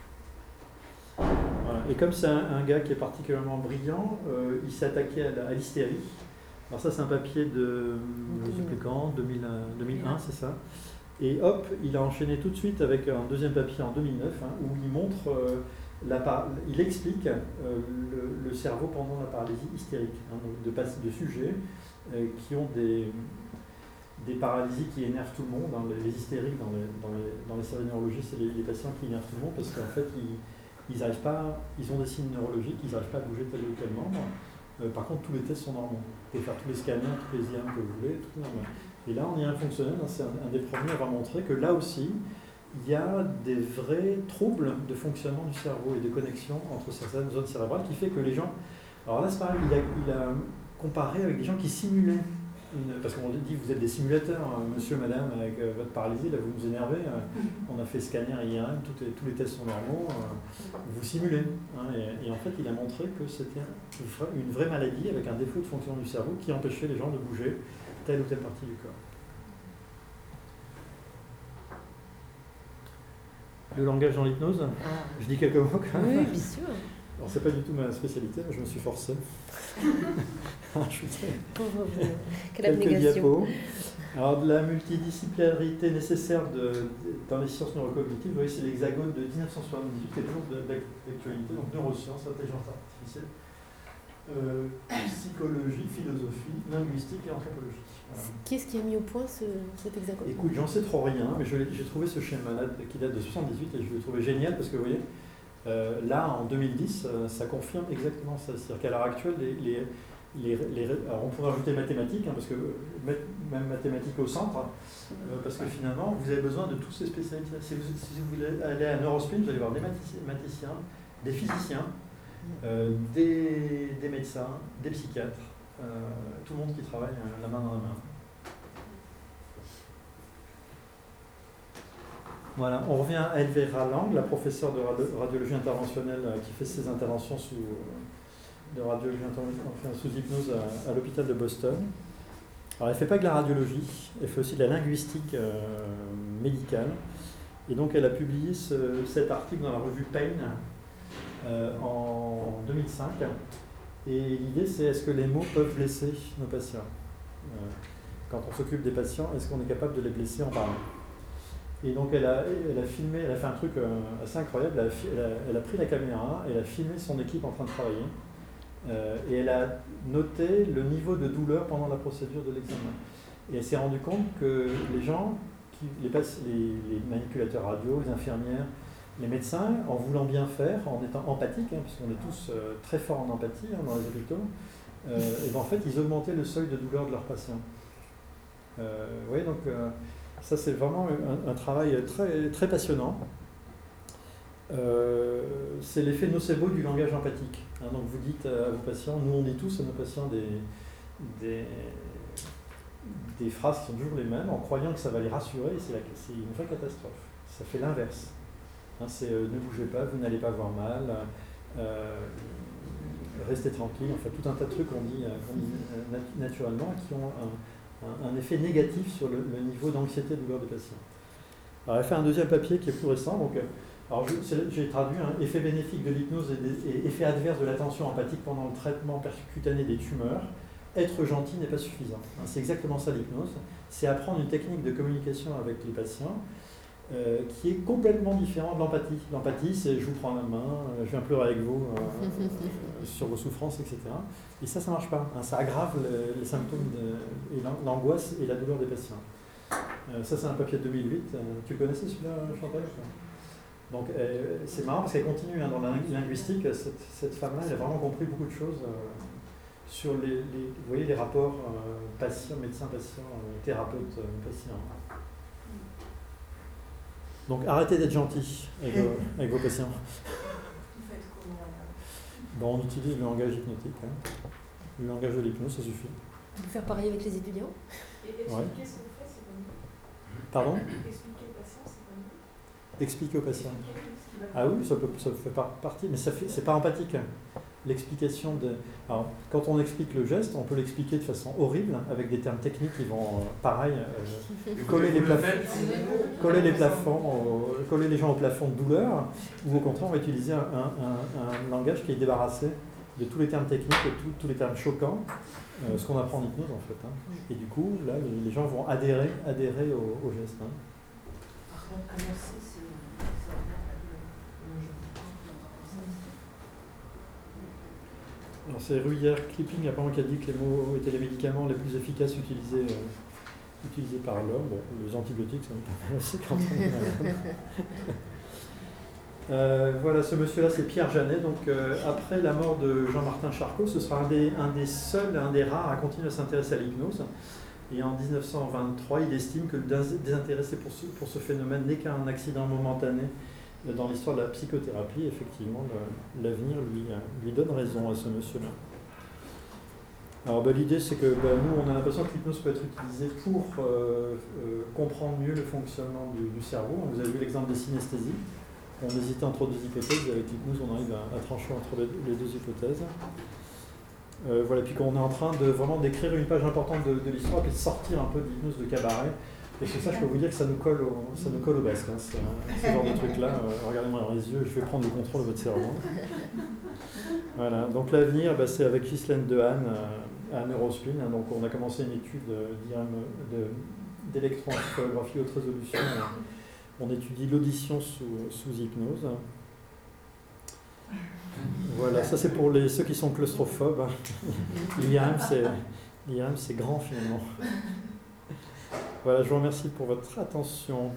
Speaker 1: Voilà. Et comme c'est un gars qui est particulièrement brillant, il s'est attaqué à l'hystérie. Alors ça c'est un papier de, je ne sais plus quand, 2001 c'est ça. Et hop, il a enchaîné tout de suite avec un deuxième papier en 2009, où il montre, il explique le cerveau pendant la paralysie hystérique, de sujets qui ont des paralysies qui énervent tout le monde, les hystériques dans les services neurologistes, c'est les patients qui énervent tout le monde parce qu'en fait ils n'arrivent pas, ils ont des signes neurologiques, ils n'arrivent pas à bouger tel ou tel membre. Par contre, tous les tests sont normaux. Vous pouvez faire tous les scanners, tous les IAM que vous voulez, tout est normal. Et là, en IRM fonctionnel, c'est un des premiers à avoir montré que là aussi, il y a des vrais troubles de fonctionnement du cerveau et de connexion entre certaines zones cérébrales qui fait que les gens... Alors là, c'est pareil, il a comparé avec des gens qui simulaient. Parce qu'on dit, vous êtes des simulateurs, monsieur, madame, avec votre paralysie, là vous nous énervez, on a fait scanner IRM, tous les tests sont normaux, vous simulez. Et en fait, il a montré que c'était une vraie maladie avec un défaut de fonctionnement du cerveau qui empêchait les gens de bouger telle ou telle partie du corps. Le langage dans l'hypnose, je dis quelques mots quand même.
Speaker 3: Oui, bien sûr.
Speaker 1: Alors c'est pas du tout ma spécialité, mais je me suis forcé.
Speaker 3: Pauvre vous. Quelle
Speaker 1: Quelques
Speaker 3: abnégation.
Speaker 1: diapos. Alors de la multidisciplinarité nécessaire dans les sciences neurocognitives, vous voyez, c'est l'hexagone de 1978 qui est toujours d'actualité, donc neurosciences, intelligence artificielle psychologie, philosophie, linguistique et anthropologie. Voilà.
Speaker 3: Qui est-ce qui a mis au point cet hexagone?
Speaker 1: Écoute, j'en sais trop rien, mais j'ai trouvé ce schéma-là qui date de 78 et je l'ai trouvé génial parce que vous voyez, là en 2010, ça confirme exactement ça. C'est-à-dire qu'à l'heure actuelle, alors on pourrait rajouter mathématiques, hein, parce que même mathématiques au centre, parce que finalement, vous avez besoin de tous ces spécialistes. Si vous voulez aller à Neurospin, vous allez voir des mathématiciens, des physiciens, des médecins, des psychiatres, tout le monde qui travaille la main dans la main. Voilà, on revient à Elvira Lang, la professeure de radiologie interventionnelle qui fait ses interventions de radiologie sous hypnose à l'hôpital de Boston. Alors elle ne fait pas que la radiologie, elle fait aussi de la linguistique médicale. Et donc elle a publié cet article dans la revue Pain en 2005. Et l'idée c'est est-ce que les mots peuvent blesser nos patients? Quand on s'occupe des patients, est-ce qu'on est capable de les blesser en parlant? Et donc elle a filmé, elle a fait un truc assez incroyable, elle a pris la caméra, elle a filmé son équipe en train de travailler et elle a noté le niveau de douleur pendant la procédure de l'examen. Et elle s'est rendue compte que les gens, les manipulateurs radio, les infirmières, les médecins, en voulant bien faire, en étant empathiques, hein, puisqu'on est tous très forts en empathie dans les hôpitaux, et ben en fait ils augmentaient le seuil de douleur de leurs patients. Oui, donc ça c'est vraiment un travail très, très passionnant. C'est l'effet nocebo du langage empathique. Hein, donc vous dites à vos patients, nous on dit tous à nos patients des phrases qui sont toujours les mêmes, en croyant que ça va les rassurer, et c'est une vraie catastrophe. Ça fait l'inverse. Hein, c'est ne bougez pas, vous n'allez pas avoir mal, restez tranquille, enfin tout un tas de trucs qu'on dit naturellement qui ont un effet négatif sur le niveau d'anxiété et de douleur des patients. Alors elle fait un deuxième papier qui est plus récent, donc alors j'ai traduit effet bénéfique de l'hypnose et effet adverse de l'attention empathique pendant le traitement percutané des tumeurs. Être gentil n'est pas suffisant. Hein, c'est exactement ça l'hypnose. C'est apprendre une technique de communication avec les patients qui est complètement différente de l'empathie. L'empathie, c'est je vous prends la main, je viens pleurer avec vous sur vos souffrances, etc. Et ça ne marche pas. Hein, ça aggrave les symptômes et l'angoisse et la douleur des patients. Ça, c'est un papier de 2008. Tu connaissais celui-là, Chantal? Donc c'est marrant parce qu'elle continue dans la linguistique. Cette femme-là, elle a vraiment compris beaucoup de choses sur vous voyez, les rapports médecin-patient, thérapeute-patient. Donc arrêtez d'être gentil avec vos patients.
Speaker 4: Vous faites comment là?
Speaker 1: Bon, on utilise le langage hypnotique. Hein. Le langage de l'hypnose, ça suffit.
Speaker 3: On peut faire pareil avec les étudiants.
Speaker 4: Et expliquer ce qu'on fait, c'est pas mieux.
Speaker 1: Pardon?
Speaker 4: Expliquer au patient, c'est pas mieux.
Speaker 1: Expliquer au patient. Ah oui, ça fait partie, mais c'est pas empathique. L'explication alors, quand on explique le geste, on peut l'expliquer de façon horrible, avec des termes techniques qui vont, pareil, coller les gens au plafond de douleur, ou au contraire, on va utiliser un langage qui est débarrassé de tous les termes techniques et tous les termes choquants, ce qu'on apprend en hypnose en fait. Hein. Et du coup, là, les gens vont adhérer au geste. Hein.
Speaker 4: Par contre, annoncer, c'est
Speaker 1: Alors c'est Ruyer Clipping apparemment qui a dit que les mots étaient les médicaments les plus efficaces utilisés par l'homme. Bon, les antibiotiques, ça me paraît aussi quand même. Voilà, ce monsieur-là, c'est Pierre Janet. Donc après la mort de Jean-Martin Charcot, ce sera un des rares à continuer à s'intéresser à l'hypnose. Et en 1923, il estime que le désintéressé pour ce phénomène n'est qu'un accident momentané dans l'histoire de la psychothérapie. Effectivement, l'avenir lui donne raison à ce monsieur-là. Alors l'idée, c'est que nous, on a l'impression que l'hypnose peut être utilisée pour comprendre mieux le fonctionnement du cerveau. Vous avez vu l'exemple des synesthésies. On hésitait entre deux hypothèses, et avec l'hypnose, on arrive à trancher entre les deux hypothèses. Voilà, puis qu'on est en train de vraiment d'écrire une page importante de l'histoire, puis de sortir un peu de l'hypnose de cabaret. Et c'est ça, je peux vous dire que ça nous colle au basque, hein, ce genre de truc-là. Regardez-moi dans les yeux, je vais prendre le contrôle de votre cerveau. Voilà, donc l'avenir, c'est avec Ghislaine Dehaene à Neurospin. Hein, donc on a commencé une étude d'électroencéphalographie haute résolution. On étudie l'audition sous hypnose. Voilà, ça c'est pour ceux qui sont claustrophobes. L'IAM, c'est grand finalement. Voilà, je vous remercie pour votre attention.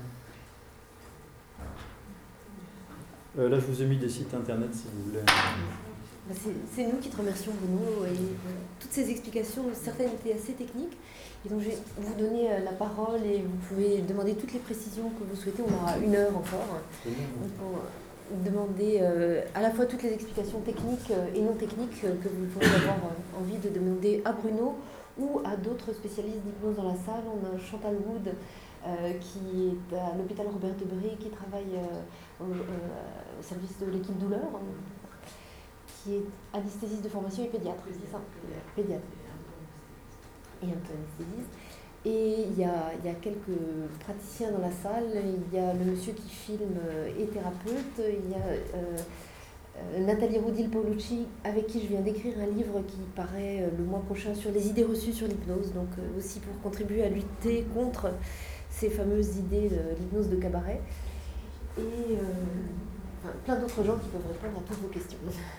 Speaker 1: Là, je vous ai mis des sites internet si vous voulez.
Speaker 3: C'est nous qui te remercions, Bruno. Et toutes ces explications, certaines étaient assez techniques. Et donc, je vais vous donner la parole et vous pouvez demander toutes les précisions que vous souhaitez. On aura 1 heure encore. Donc, pour demander à la fois toutes les explications techniques et non techniques que vous pourrez avoir envie de demander à Bruno ou à d'autres spécialistes d'hypnose dans la salle. On a Chantal Wood qui est à l'hôpital Robert Debré, qui travaille au service de l'équipe douleur, qui est anesthésiste de formation et pédiatre, c'est ça? Pédiatre. Et un peu anesthésiste. Et il y a quelques praticiens dans la salle. Il y a le monsieur qui filme et thérapeute. Il y a Nathalie Roudil-Paolucci, avec qui je viens d'écrire un livre qui paraît le mois prochain sur les idées reçues sur l'hypnose, donc aussi pour contribuer à lutter contre ces fameuses idées de l'hypnose de cabaret. Et plein d'autres gens qui peuvent répondre à toutes vos questions.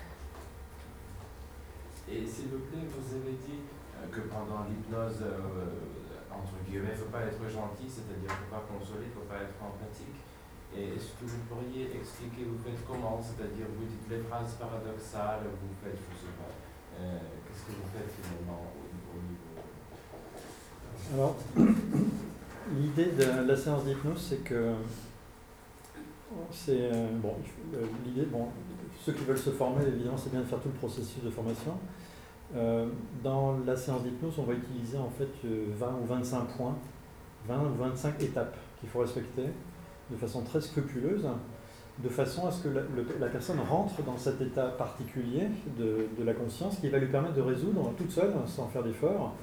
Speaker 5: Et s'il vous plaît, vous avez dit que pendant l'hypnose, entre guillemets, il ne faut pas être gentil, c'est-à-dire qu'il ne faut pas consoler, il ne faut pas être empathique. Et est-ce que vous pourriez expliquer, vous faites comment? C'est-à-dire, vous dites les phrases paradoxales, vous faites, je ne sais pas, qu'est-ce que vous faites finalement au niveau...
Speaker 1: Alors, l'idée de la séance d'hypnose, c'est que l'idée, ceux qui veulent se former, évidemment, c'est bien de faire tout le processus de formation. Dans la séance d'hypnose, on va utiliser en fait 20 ou 25 points, 20 ou 25 étapes qu'il faut respecter de façon très scrupuleuse, de façon à ce que la personne rentre dans cet état particulier de la conscience qui va lui permettre de résoudre toute seule, sans faire d'effort,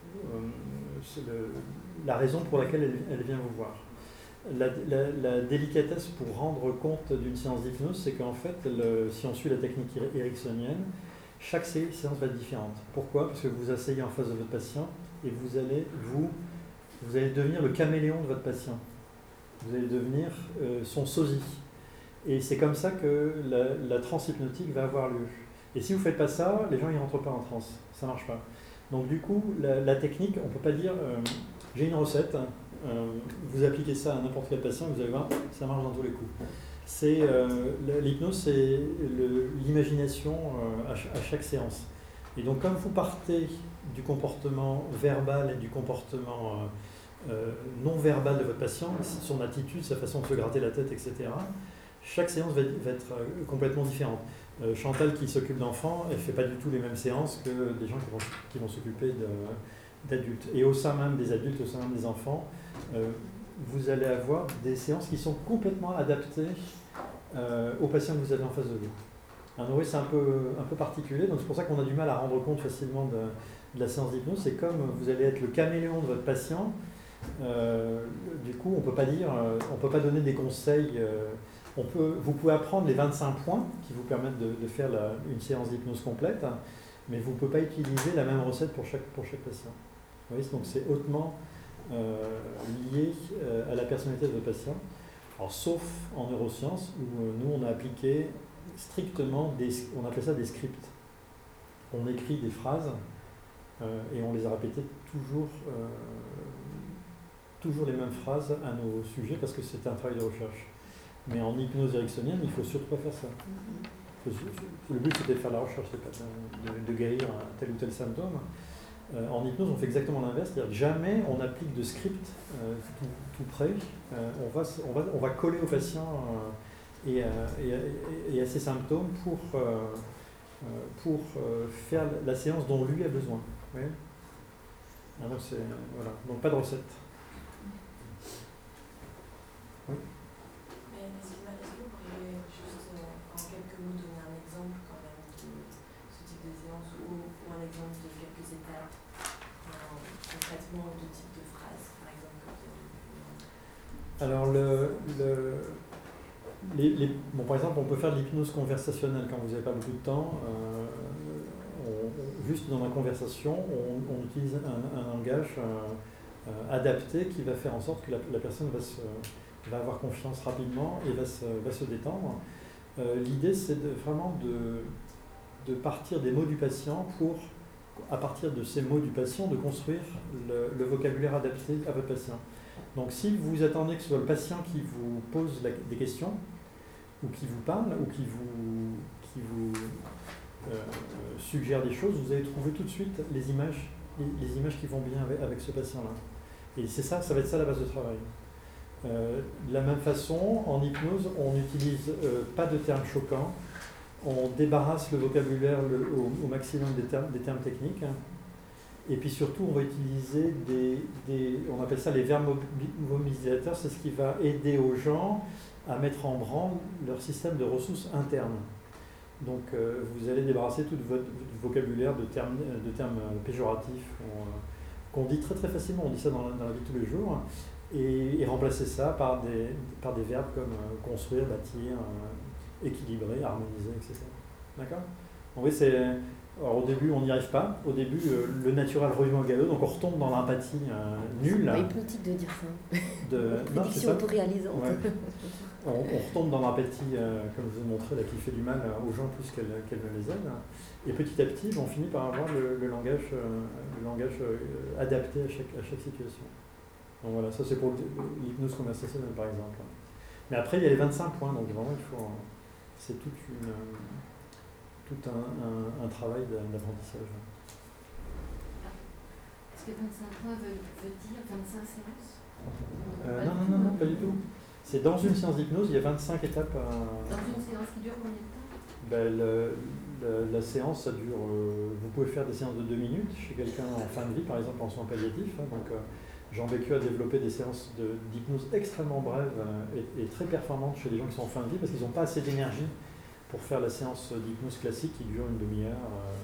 Speaker 1: la raison pour laquelle elle vient vous voir. La délicatesse pour rendre compte d'une séance d'hypnose, c'est qu'en fait, si on suit la technique ericksonienne, chaque séance va être différente. Pourquoi? Parce que vous vous asseyez en face de votre patient et vous allez devenir le caméléon de votre patient. Vous allez devenir son sosie. Et c'est comme ça que la transe hypnotique va avoir lieu. Et si vous ne faites pas ça, les gens ne rentrent pas en transe. Ça ne marche pas. Donc du coup, la technique, on ne peut pas dire j'ai une recette, vous appliquez ça à n'importe quel patient, vous allez voir, ça marche dans tous les coups. L'hypnose, c'est l'imagination à chaque séance. Et donc, comme vous partez du comportement verbal et du comportement non verbal de votre patient, son attitude, sa façon de se gratter la tête, etc., chaque séance va être complètement différente. Chantal, qui s'occupe d'enfants, elle ne fait pas du tout les mêmes séances que des gens qui vont s'occuper d'adultes. Et au sein même des adultes, au sein même des enfants, vous allez avoir des séances qui sont complètement adaptées aux patients que vous avez en face de vous. Alors oui, c'est un peu particulier, donc c'est pour ça qu'on a du mal à rendre compte facilement de la séance d'hypnose. C'est comme vous allez être le caméléon de votre patient, du coup on ne peut pas donner des conseils. Vous pouvez apprendre les 25 points qui vous permettent de faire une séance d'hypnose complète, mais vous ne pouvez pas utiliser la même recette pour chaque patient. Vous voyez, donc c'est hautement lié à la personnalité de votre patient. Alors, sauf en neurosciences, où nous on a appliqué strictement on appelle ça des scripts. On écrit des phrases et on les a répétées toujours les mêmes phrases à nos sujets parce que c'est un travail de recherche. Mais en hypnose ericksonienne, il ne faut surtout pas faire ça. Le but c'était de faire la recherche, c'est pas de guérir un tel ou tel symptôme. En hypnose, on fait exactement l'inverse, c'est-à-dire que jamais on applique de script tout près. On va coller au patient et à ses symptômes pour faire la séance dont lui a besoin. Vous voyez? Alors voilà. Donc pas de recette. Oui.
Speaker 6: Mais est-ce que vous pourriez juste en quelques mots donner un exemple quand même de ce type de séance ou un exemple de quelques étapes concrètement de type de phrase par exemple
Speaker 1: Alors par exemple, on peut faire de l'hypnose conversationnelle quand vous n'avez pas beaucoup de temps. Juste dans la conversation, on utilise un langage adapté qui va faire en sorte que la personne va avoir confiance rapidement et va se détendre. L'idée, c'est vraiment de partir des mots du patient pour, à partir de ces mots du patient, de construire le vocabulaire adapté à votre patient. Donc si vous attendez que ce soit le patient qui vous pose des questions, ou qui vous parle, ou qui vous suggère des choses, vous allez trouver tout de suite les images qui vont bien avec ce patient-là. Et c'est ça, ça va être ça la base de travail. De la même façon, en hypnose, on n'utilise pas de termes choquants, on débarrasse le vocabulaire au maximum des termes techniques, hein. Et puis surtout, on va utiliser on appelle ça les verbes mobilisateurs, c'est ce qui va aider aux gens à mettre en branle leur système de ressources internes. Donc vous allez débarrasser tout votre vocabulaire de termes péjoratifs qu'on dit très très facilement, on dit ça dans la vie de tous les jours, et remplacer ça par des verbes comme construire, bâtir, équilibrer, harmoniser, etc. D'accord? Donc oui, alors au début on n'y arrive pas, au début le naturel revient au galop, donc on retombe dans l'empathie nulle.
Speaker 3: C'est pas hypnotique de dire ça.
Speaker 1: Prédiction
Speaker 3: autoréalisante.
Speaker 1: Ouais. On retombe dans l'empathie, comme je vous ai montré, là, qui fait du mal aux gens plus qu'elle ne les aide. Et petit à petit, on finit par avoir le langage adapté à chaque situation. Donc voilà, ça c'est pour l'hypnose conversationnelle par exemple. Mais après, il y a les 25 points, donc vraiment, c'est tout un travail d'apprentissage.
Speaker 3: Est-ce que 25 points veut dire 25 séances?
Speaker 1: Non, pas du tout. C'est dans une séance d'hypnose, il y a 25 étapes.
Speaker 3: Dans une séance qui dure combien de temps?
Speaker 1: La séance, ça dure. Vous pouvez faire des séances de 2 minutes chez quelqu'un en fin de vie, par exemple en soins palliatifs. Hein, donc, Jean Bécu a développé des séances d'hypnose extrêmement brèves et très performantes chez les gens qui sont en fin de vie parce qu'ils n'ont pas assez d'énergie pour faire la séance d'hypnose classique qui dure une demi-heure,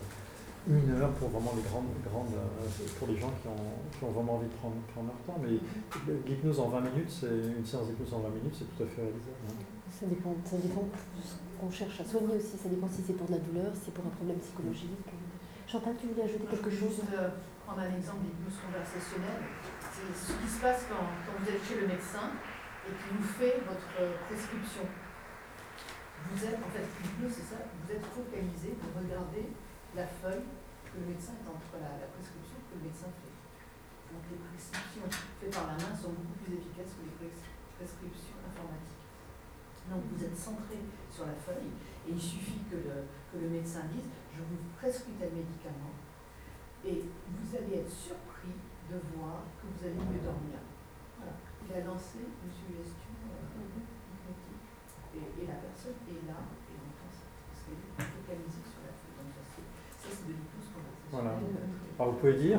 Speaker 1: 1 heure pour vraiment les grandes pour les gens qui ont vraiment envie de prendre leur temps. Mais l'hypnose en 20 minutes, une séance d'hypnose en 20 minutes, c'est tout à fait réalisable. Hein.
Speaker 3: Ça dépend de ce qu'on cherche à soigner aussi. Ça dépend si c'est pour de la douleur, si c'est pour un problème psychologique. Chantal, tu voulais ajouter quelque chose?
Speaker 7: Je vais juste prendre un exemple d'hypnose conversationnelle. C'est ce qui se passe quand vous êtes chez le médecin et qu'il vous fait votre prescription. Vous êtes, en fait, l'hypnose, c'est ça, vous êtes focalisé, vous regardez la feuille que le médecin est entre la prescription que le médecin fait. Donc les prescriptions faites par la main sont beaucoup plus efficaces que les prescriptions informatiques. Donc vous êtes centré sur la feuille et il suffit que le médecin dise « je vous prescris tel médicament » et vous allez être surpris de voir que vous allez mieux dormir. Voilà. Il a lancé une suggestion hypnotique et la personne est là et entend ça parce qu'elle est focalisée sur la feuille. Donc ça c'est de l'hypnose conversationnelle.
Speaker 1: Voilà. Alors vous pouvez dire,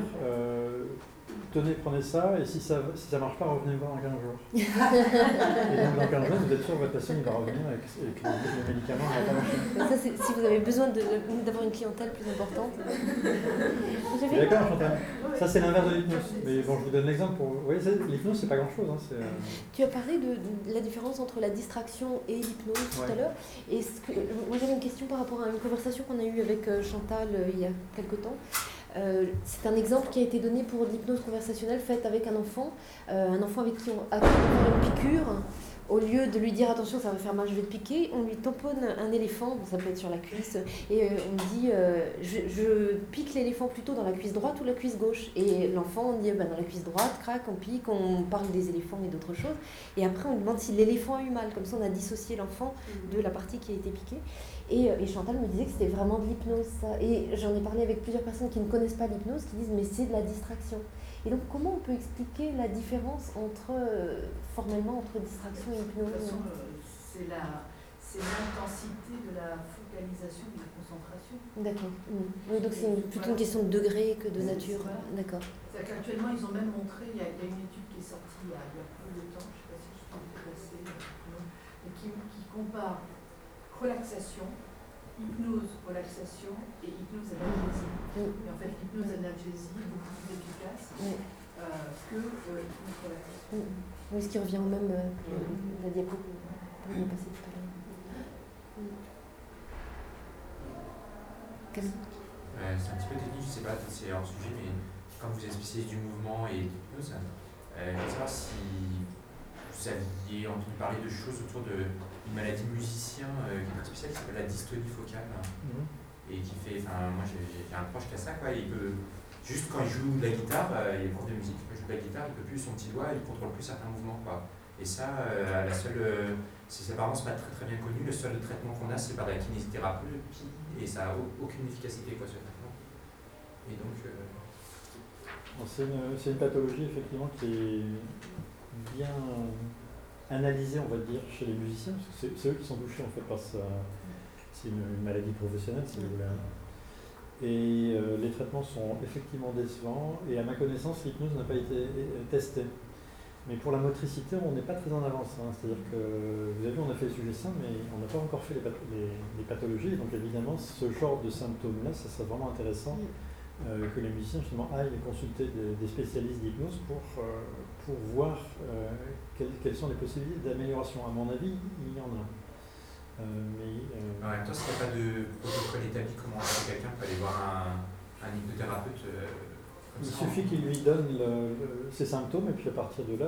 Speaker 1: tenez, prenez ça, et si ça marche pas, revenez voir dans 15 jours. Et donc dans 15 jours, vous êtes sûr que votre patient il va revenir avec les médicaments ne vont pas marcher.
Speaker 3: Ça, c'est si vous avez besoin d'avoir une clientèle plus importante.
Speaker 1: D'accord, Chantal. Ça, c'est l'inverse de l'hypnose. Mais bon, je vous donne l'exemple. Vous voyez, l'hypnose, c'est pas grand-chose. Hein,
Speaker 3: Tu as parlé de la différence entre la distraction et l'hypnose tout à l'heure. Et moi, j'avais une question par rapport à une conversation qu'on a eue avec Chantal il y a quelque temps. C'est un exemple qui a été donné pour l'hypnose conversationnelle faite avec un enfant avec qui on a fait une piqûre. Au lieu de lui dire attention ça va faire mal, je vais te piquer, on lui tamponne un éléphant, ça peut être sur la cuisse, et on dit je pique l'éléphant plutôt dans la cuisse droite ou la cuisse gauche. Et l'enfant on dit dans la cuisse droite, crac, on pique, on parle des éléphants et d'autres choses. Et après on lui demande si l'éléphant a eu mal, comme ça on a dissocié l'enfant de la partie qui a été piquée. Et Chantal me disait que c'était vraiment de l'hypnose ça. Et j'en ai parlé avec plusieurs personnes qui ne connaissent pas l'hypnose, qui disent mais c'est de la distraction. Et donc comment on peut expliquer la différence formellement entre distraction et hypnose?
Speaker 7: De toute façon, c'est l'intensité de la focalisation et de la concentration.
Speaker 3: D'accord. Oui, donc c'est plutôt une question de degré que de nature. D'accord.
Speaker 7: C'est-à-dire qu'actuellement, ils ont même montré, il y a une étude qui est sortie il y a peu de temps, je ne sais pas si je peux le passer, mais qui compare relaxation, hypnose, relaxation et hypnose analgésie. Et en fait, l'hypnose analgésie est beaucoup plus efficace que l'hypnose relaxation.
Speaker 3: Oui, ce qui revient au même la diapo qu'on a passée tout à l'heure.
Speaker 2: C'est un petit peu technique, je ne sais pas si c'est hors sujet, mais quand vous êtes spécialiste du mouvement et de l'hypnose, je veux savoir si vous aviez entendu parler de choses autour de une maladie de musicien qui est très spéciale, qui s'appelle la dystonie focale. Et qui fait, moi j'ai un proche qui a ça, quoi. Il peut, juste quand il joue de la guitare, il est prof de musique, quand il joue de la guitare, il peut plus son petit doigt, il contrôle plus certains mouvements, quoi. Et ça, c'est apparemment c'est pas très très bien connu. Le seul traitement qu'on a, c'est par la kinésithérapie, et ça n'a aucune efficacité, quoi, ce traitement. Et donc.
Speaker 1: C'est une pathologie effectivement qui est bien analysée, on va dire, chez les musiciens, parce que c'est eux qui sont touchés en fait par ça. C'est une maladie professionnelle, si vous voulez. Et les traitements sont effectivement décevants, et à ma connaissance, l'hypnose n'a pas été testée. Mais pour la motricité, on n'est pas très en avance. C'est-à-dire que, vous avez vu, on a fait les sujets sains, mais on n'a pas encore fait les pathologies. Donc évidemment, ce genre de symptômes-là, ça serait vraiment intéressant que les musiciens justement aillent consulter des spécialistes d'hypnose pour voir quelles sont les possibilités d'amélioration. À mon avis, il y en a.
Speaker 2: En même temps, s'il n'y a pas de protocole établi, comment quelqu'un peut aller voir un hypnothérapeute
Speaker 1: il suffit qu'il lui donne ses symptômes, et puis à partir de là,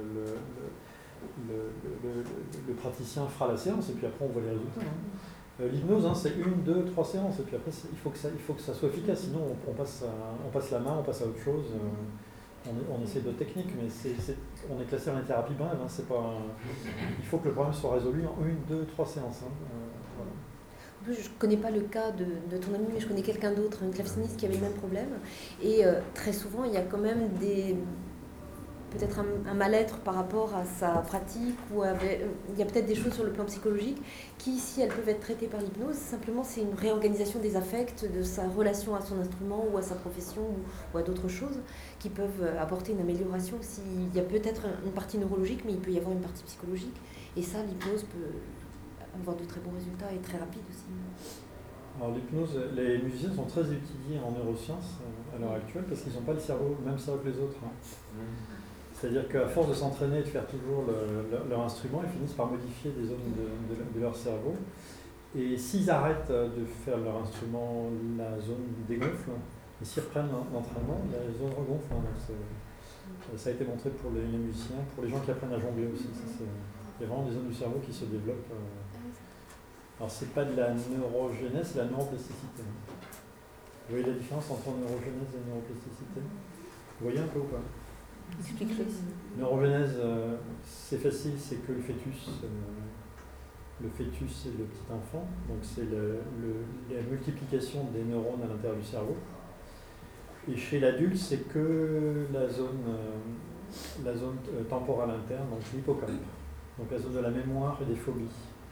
Speaker 1: le praticien fera la séance, et puis après on voit les résultats. L'hypnose, c'est 1, 2, 3 séances, et puis après il faut que ça soit efficace, sinon on passe la main, on passe à autre chose. On essaie d'autres techniques, mais on est classé en thérapie brève. Il faut que le problème soit résolu en 1, 2, 3 séances. Voilà.
Speaker 3: Je ne connais pas le cas de ton ami, mais je connais quelqu'un d'autre, un claveciniste qui avait le même problème. Et très souvent, il y a quand même peut-être un mal-être par rapport à sa pratique, ou il y a peut-être des choses sur le plan psychologique qui, si elles peuvent être traitées par l'hypnose, simplement c'est une réorganisation des affects, de sa relation à son instrument ou à sa profession ou à d'autres choses qui peuvent apporter une amélioration. Il y a peut-être une partie neurologique, mais il peut y avoir une partie psychologique. Et ça, l'hypnose peut avoir de très bons résultats et très rapide aussi.
Speaker 1: Alors l'hypnose, les musiciens sont très étudiés en neurosciences à l'heure actuelle parce qu'ils n'ont pas le même cerveau que les autres. C'est-à-dire qu'à force de s'entraîner et de faire toujours leur instrument, ils finissent par modifier des zones de leur cerveau. Et s'ils arrêtent de faire leur instrument, la zone dégonfle, et s'ils reprennent l'entraînement, la zone regonfle. Donc ça a été montré pour les musiciens, pour les gens qui apprennent à jongler aussi. Il y a vraiment des zones du cerveau qui se développent. Alors c'est pas de la neurogénèse, c'est la neuroplasticité. Vous voyez la différence entre neurogénèse et neuroplasticité? Vous voyez un peu ou pas? Neurogénèse, c'est facile, c'est que le fœtus c'est le petit enfant, donc c'est la multiplication des neurones à l'intérieur du cerveau. Et chez l'adulte, c'est que la zone temporale interne, donc l'hippocampe, donc la zone de la mémoire et des phobies.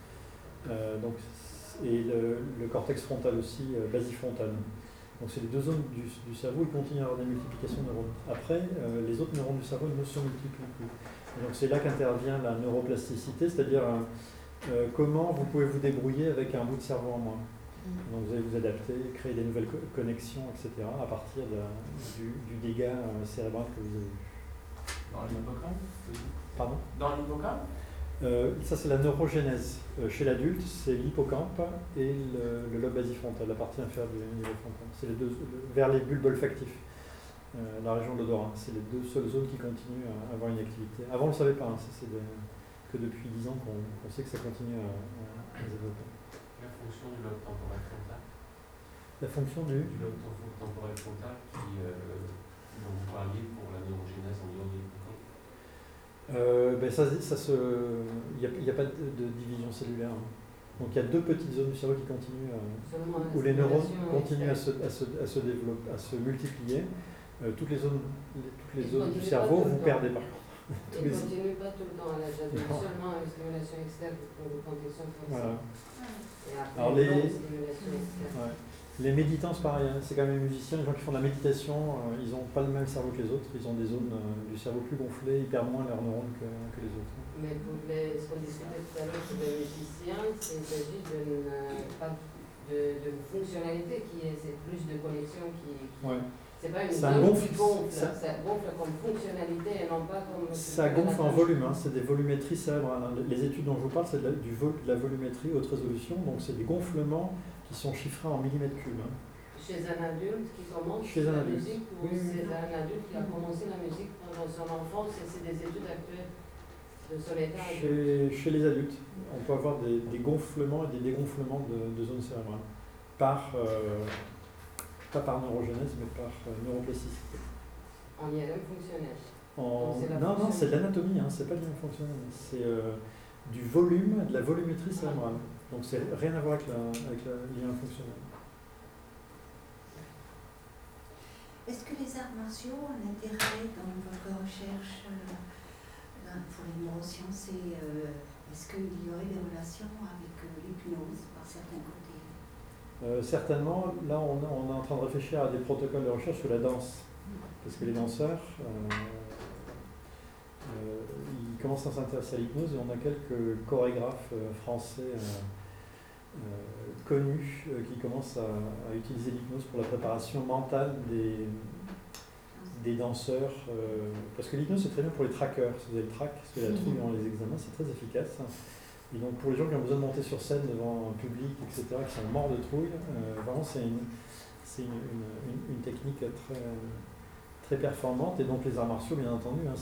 Speaker 1: Et le cortex frontal aussi, basifrontal. Donc c'est les deux zones du cerveau, ils continuent à avoir des multiplications de neurones. Après, les autres neurones du cerveau ne se multiplient plus. Et donc c'est là qu'intervient la neuroplasticité, c'est-à-dire comment vous pouvez vous débrouiller avec un bout de cerveau en moins. Donc vous allez vous adapter, créer des nouvelles connexions, etc. à partir du dégât cérébral que vous avez eu.
Speaker 5: Dans l'hippocampe?
Speaker 1: Pardon?
Speaker 5: Dans l'hippocampe?
Speaker 1: Ça c'est la neurogénèse. Chez l'adulte, c'est l'hippocampe et le lobe basifrontal, la partie inférieure du niveau frontal. C'est les deux, vers les bulbes olfactifs, la région de l'odorat. C'est les deux seules zones qui continuent à avoir une activité. Avant on ne le savait pas, c'est que depuis 10 ans qu'on sait que ça continue à se développer.
Speaker 5: La fonction du lobe temporel frontal?
Speaker 1: La fonction du
Speaker 5: lobe temporel frontal dont vous parliez pour la neurogénèse en dehors de l'hippocampe?
Speaker 1: Il n'y a pas de division cellulaire. Donc il y a deux petites zones du cerveau qui continuent, où les neurones continuent à se développer, à se multiplier. Toutes les zones du cerveau, vous perdez par contre.
Speaker 4: Il ne continue pas tout le temps à l'âge adulte, seulement une stimulation externe pour une condition forcée.
Speaker 1: Voilà.
Speaker 4: Et après,
Speaker 1: Alors
Speaker 4: stimulation externe.
Speaker 1: Les méditants, c'est pareil, c'est quand même les musiciens, les gens qui font de la méditation, ils n'ont pas le même cerveau que les autres, ils ont des zones du cerveau plus gonflées, ils perdent moins leurs neurones que les autres.
Speaker 4: Mais pour ce qu'on discutait tout à l'heure sur les musiciens, il s'agit d'une fonctionnalité c'est plus de connexion qui
Speaker 1: ouais.
Speaker 4: C'est pas une
Speaker 1: zone
Speaker 4: qui gonfle, ça gonfle comme fonctionnalité et non pas comme...
Speaker 1: Ça gonfle en volume, c'est des volumétries cérébrales. Les études dont je vous parle, c'est de la volumétrie haute résolution, donc c'est des gonflements qui sont chiffrés en millimètres cubes.
Speaker 4: Chez un adulte qui commence la musique, ou c'est un adulte qui a commencé la musique pendant son enfance, et c'est des études actuelles? Le sommeil tard.
Speaker 1: Chez les adultes, on peut avoir des gonflements et des dégonflements de zones cérébrales. Pas par neurogénèse, mais par neuroplasticité.
Speaker 4: En IRM fonctionnel.
Speaker 1: Non, c'est de l'anatomie, hein, c'est pas de l'IRM fonctionnel. C'est du volume, de la volumétrie cérébrale. Donc c'est rien à voir avec l'IRM fonctionnel.
Speaker 8: Est-ce que les arts martiaux ont un intérêt dans votre recherche pour les neurosciences et est-ce qu'il y aurait des relations avec l'hypnose par certains côtés?
Speaker 1: Certainement, là on est en train de réfléchir à des protocoles de recherche sur la danse. Parce que les danseurs, ils commencent à s'intéresser à l'hypnose et on a quelques chorégraphes français connus qui commencent à utiliser l'hypnose pour la préparation mentale des danseurs. Parce que l'hypnose c'est très bien pour les traqueurs. Si vous avez le trac, parce que la trouille dans les examens, c'est très efficace. Et donc pour les gens qui ont besoin de monter sur scène devant un public, etc., qui sont morts de trouille, vraiment c'est une technique très performante. Et donc les arts martiaux, bien entendu, hein,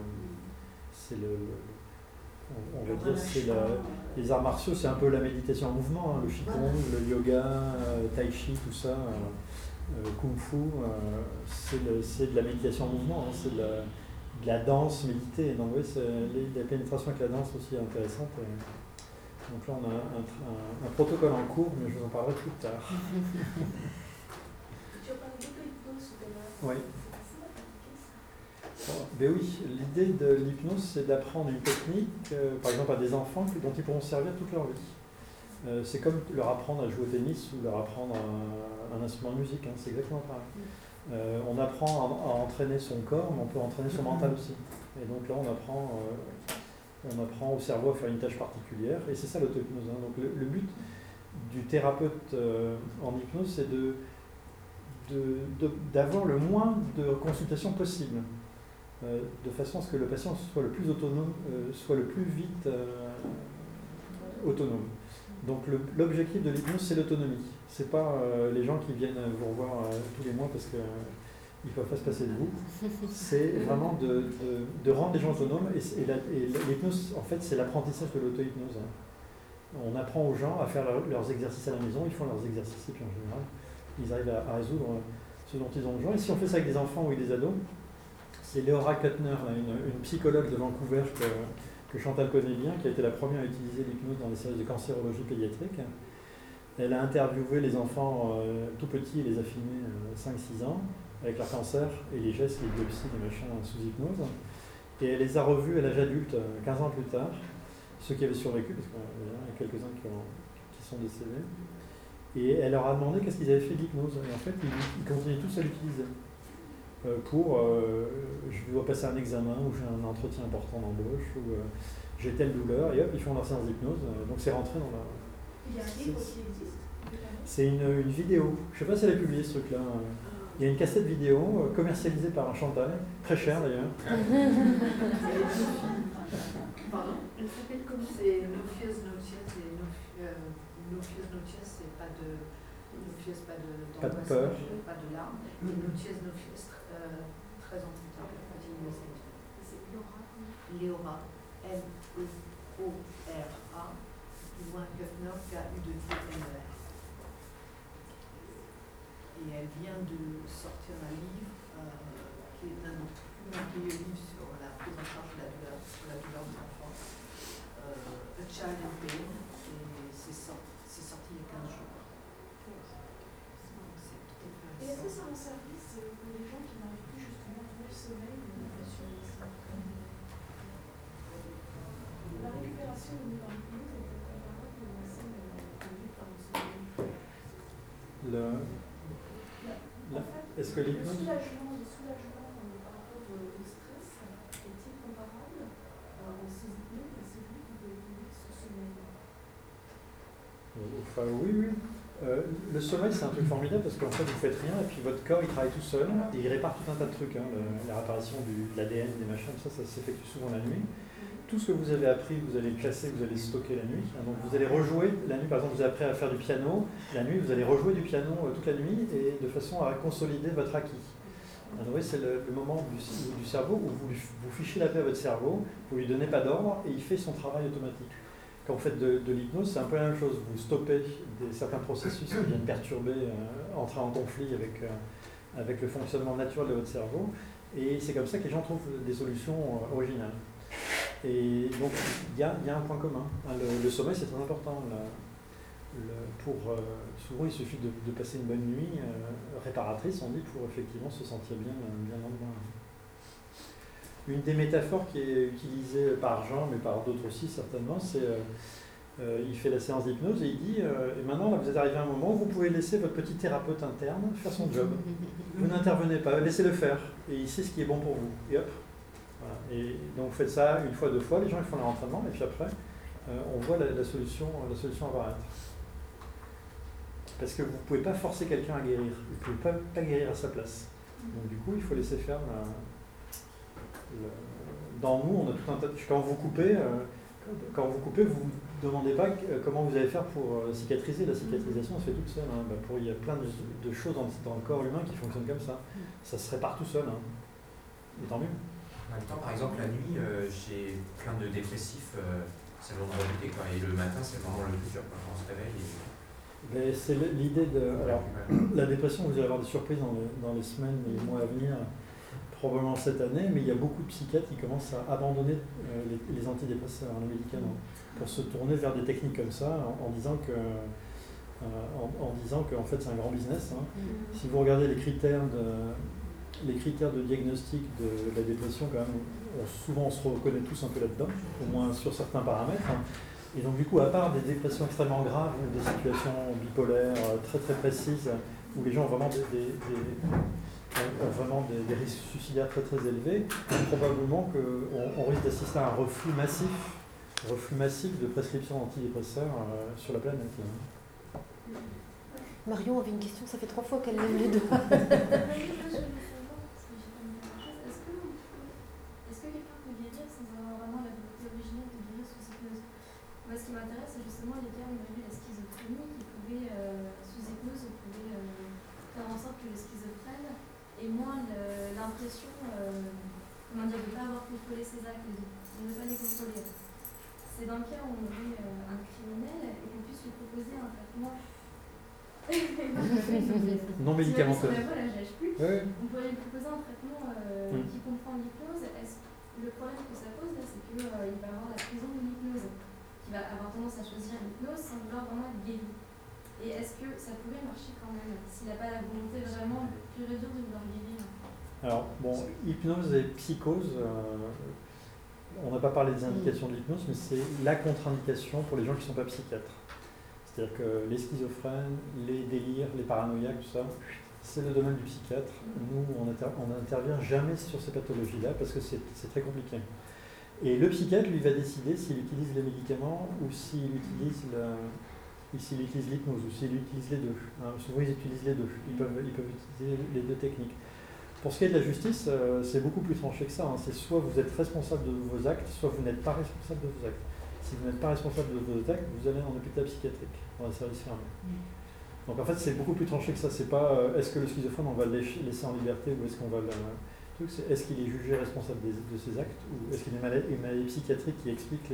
Speaker 1: les arts martiaux, c'est un peu la méditation en mouvement, hein, le qigong, le yoga, tai chi, tout ça, kung fu, c'est de la méditation en mouvement, hein, c'est de la danse méditée. Donc oui, la pénétration avec la danse aussi est intéressante. Donc là, on a un protocole en cours, mais je vous en parlerai plus tard.
Speaker 6: Tu as parlé d'auto-hypnose tout à l'heure.
Speaker 1: Oui.
Speaker 6: C'est facile à pratiquer ça.
Speaker 1: Ben oui, l'idée de l'hypnose, c'est d'apprendre une technique, par exemple à des enfants, dont ils pourront se servir toute leur vie. C'est comme leur apprendre à jouer au tennis ou leur apprendre un instrument de musique, hein, c'est exactement pareil. On apprend à entraîner son corps, mais on peut entraîner son mental aussi. Et donc là, on apprend au cerveau à faire une tâche particulière, et c'est ça l'auto-hypnose. Hein. Donc le but du thérapeute en hypnose, c'est d'avoir le moins de consultations possible, de façon à ce que le patient soit le plus autonome, soit le plus vite autonome. Donc l'objectif de l'hypnose, c'est l'autonomie. C'est pas les gens qui viennent vous revoir tous les mois parce qu'ils ne peuvent pas se passer de vous. C'est vraiment de rendre les gens autonomes. Et l'hypnose, en fait, c'est l'apprentissage de l'auto-hypnose. Hein. On apprend aux gens à faire leurs exercices à la maison, ils font leurs exercices et puis en général, ils arrivent à résoudre ce dont ils ont besoin. Et si on fait ça avec des enfants ou avec des ados, c'est Laura Kuttner, une psychologue de Vancouver que Chantal connaît bien, qui a été la première à utiliser l'hypnose dans les services de cancérologie pédiatrique. Elle a interviewé les enfants tout petits et les a filmés 5-6 ans avec leur cancer et les gestes, les biopsies, les machins sous hypnose. Et elle les a revus à l'âge adulte, 15 ans plus tard, ceux qui avaient survécu, parce qu'il y en a quelques-uns qui sont décédés. Et elle leur a demandé qu'est-ce qu'ils avaient fait de l'hypnose. Et en fait, ils continuaient tous à l'utiliser. Je dois passer un examen ou j'ai un entretien important d'embauche ou j'ai telle douleur et hop, ils font leur séance d'hypnose. Donc c'est rentré dans la...
Speaker 6: Il y a un livre qui existe.
Speaker 1: C'est une vidéo. Je ne sais pas si elle a publié ce truc-là. Il y a une cassette vidéo commercialisée par un Chantal, très cher d'ailleurs.
Speaker 7: Pardon? Elle s'appelle comment? C'est Nophios Notias et Nophios Notias, c'est pas de... Nophios, pas de
Speaker 1: peur.
Speaker 7: Pas de larmes. Et Notias Nophios, 13 ans plus tard, continue le message.
Speaker 6: C'est Léora.
Speaker 7: Léora, L-E-O-R-A, plus loin Kuttner, K-U-2-T-N-E-R. Et elle vient de sortir un livre qui est un merveilleux livre sur la prise en charge de la douleur, sur la douleur de l'enfant. A Child in Pain, et c'est sorti il y a 15 jours.
Speaker 6: Et est-ce que c'est un service pour les gens qui n'arrivent plus justement à trouver le sommeil sur les La récupération de l'hypnose est comparable ou assez conduite par le sommeil?
Speaker 1: Est-ce que l'hypnose...
Speaker 6: Le soulagement par rapport au stress est-il comparable en ces hypnoses à celui qui peut évoluer ce sommeil?
Speaker 1: Enfin, oui. Le sommeil, c'est un truc formidable parce qu'en fait, vous faites rien et puis votre corps, il travaille tout seul et il répare tout un tas de trucs. Hein, la réparation de l'ADN, des machins, ça s'effectue souvent la nuit. Tout ce que vous avez appris, vous allez le classer, vous allez le stocker la nuit. Donc vous allez rejouer la nuit, par exemple, vous avez appris à faire du piano. La nuit, vous allez rejouer du piano toute la nuit et de façon à consolider votre acquis. Un no-wave, c'est le moment du cerveau où vous fichez la paix à votre cerveau, vous lui donnez pas d'ordre et il fait son travail automatique. Quand vous faites de l'hypnose, c'est un peu la même chose. Vous stoppez certains processus qui viennent perturber, entrer en conflit avec le fonctionnement naturel de votre cerveau. Et c'est comme ça que les gens trouvent des solutions originales. Et donc, il y a un point commun. Le sommeil, c'est très important. Souvent, il suffit de passer une bonne nuit réparatrice, on dit, pour effectivement se sentir bien le lendemain. Une des métaphores qui est utilisée par Jean, mais par d'autres aussi certainement, c'est il fait la séance d'hypnose et il dit et maintenant, là, vous êtes arrivé à un moment où vous pouvez laisser votre petit thérapeute interne faire son job. Vous n'intervenez pas, laissez-le faire. Et il sait ce qui est bon pour vous. Et hop. Voilà. Et donc vous faites ça une fois, deux fois, les gens ils font leur entraînement, et puis après, on voit la solution apparaître. Parce que vous ne pouvez pas forcer quelqu'un à guérir. Vous ne pouvez pas guérir à sa place. Donc du coup, il faut laisser faire. Dans nous, on a tout un tas de... Quand vous coupez, vous ne demandez pas comment vous allez faire pour cicatriser. La cicatrisation se fait toute seule. Il y a plein de choses dans le corps humain qui fonctionnent comme ça. Ça se répare tout seul. Et tant mieux.
Speaker 2: En même temps, par exemple, la nuit, j'ai plein de dépressifs, c'est le moment de rebuter, quoi. Et le matin, c'est le moment le plus dur, quand on se réveille.
Speaker 1: Mais c'est l'idée de... Alors, la dépression, vous allez avoir des surprises dans les semaines et les mois à venir, probablement cette année, mais il y a beaucoup de psychiatres qui commencent à abandonner les antidépresseurs, les médicaments, pour se tourner vers des techniques comme ça, en disant que en fait c'est un grand business. Si vous regardez les critères de diagnostic de la dépression, quand même, souvent on se reconnaît tous un peu là-dedans, au moins sur certains paramètres. Et donc du coup, à part des dépressions extrêmement graves ou des situations bipolaires très très précises, où les gens ont vraiment des risques suicidaires très très élevés, probablement qu'on risque d'assister à un reflux massif de prescriptions d'antidépresseurs sur la planète.
Speaker 3: Marion avait une question, ça fait 3 fois qu'elle lève les doigts.
Speaker 9: Est-ce que quelqu'un peut guérir sans avoir vraiment la volonté originelle de guérir sous hypnose? Moi, ce qui m'intéresse, c'est justement les cas où il y avait la schizophrénie, qui pouvait, sous hypnose, on pouvait faire en sorte que le schizophrène ait moins l'impression de ne pas avoir contrôlé ses actes et de ne pas les contrôler. C'est dans le cas où on aurait un criminel et qu'on puisse lui proposer un traitement
Speaker 1: non médicamenteux.
Speaker 9: On pourrait lui proposer un traitement qui comprend l'hypnose. Le problème que ça pose, là, c'est qu'il va avoir la prison de l'hypnose, qui va avoir tendance à choisir l'hypnose sans vouloir vraiment être guéri. Et est-ce que ça pourrait marcher quand même, s'il n'a pas la volonté vraiment pure et dure de vouloir guérir?
Speaker 1: Alors, bon, hypnose et psychose, on n'a pas parlé des indications de l'hypnose, mais c'est la contre-indication pour les gens qui ne sont pas psychiatres. C'est-à-dire que les schizophrènes, les délires, les paranoïaques, tout ça, c'est le domaine du psychiatre. Nous, on n'intervient jamais sur ces pathologies-là parce que c'est très compliqué. Et le psychiatre, lui, va décider s'il utilise les médicaments ou s'il utilise l'hypnose ou s'il utilise les deux. Souvent, ils utilisent les deux. Ils peuvent utiliser les deux techniques. Pour ce qui est de la justice, c'est beaucoup plus tranché que ça. C'est soit vous êtes responsable de vos actes, soit vous n'êtes pas responsable de vos actes. Si vous n'êtes pas responsable de vos actes, vous allez en hôpital psychiatrique, dans un service fermé. Donc en fait, c'est beaucoup plus tranché que ça. C'est pas est-ce que le schizophrène, on va le laisser en liberté ou est-ce qu'on va le... C'est est-ce qu'il est jugé responsable de ses actes ou est-ce qu'il y a une maladie psychiatrique qui explique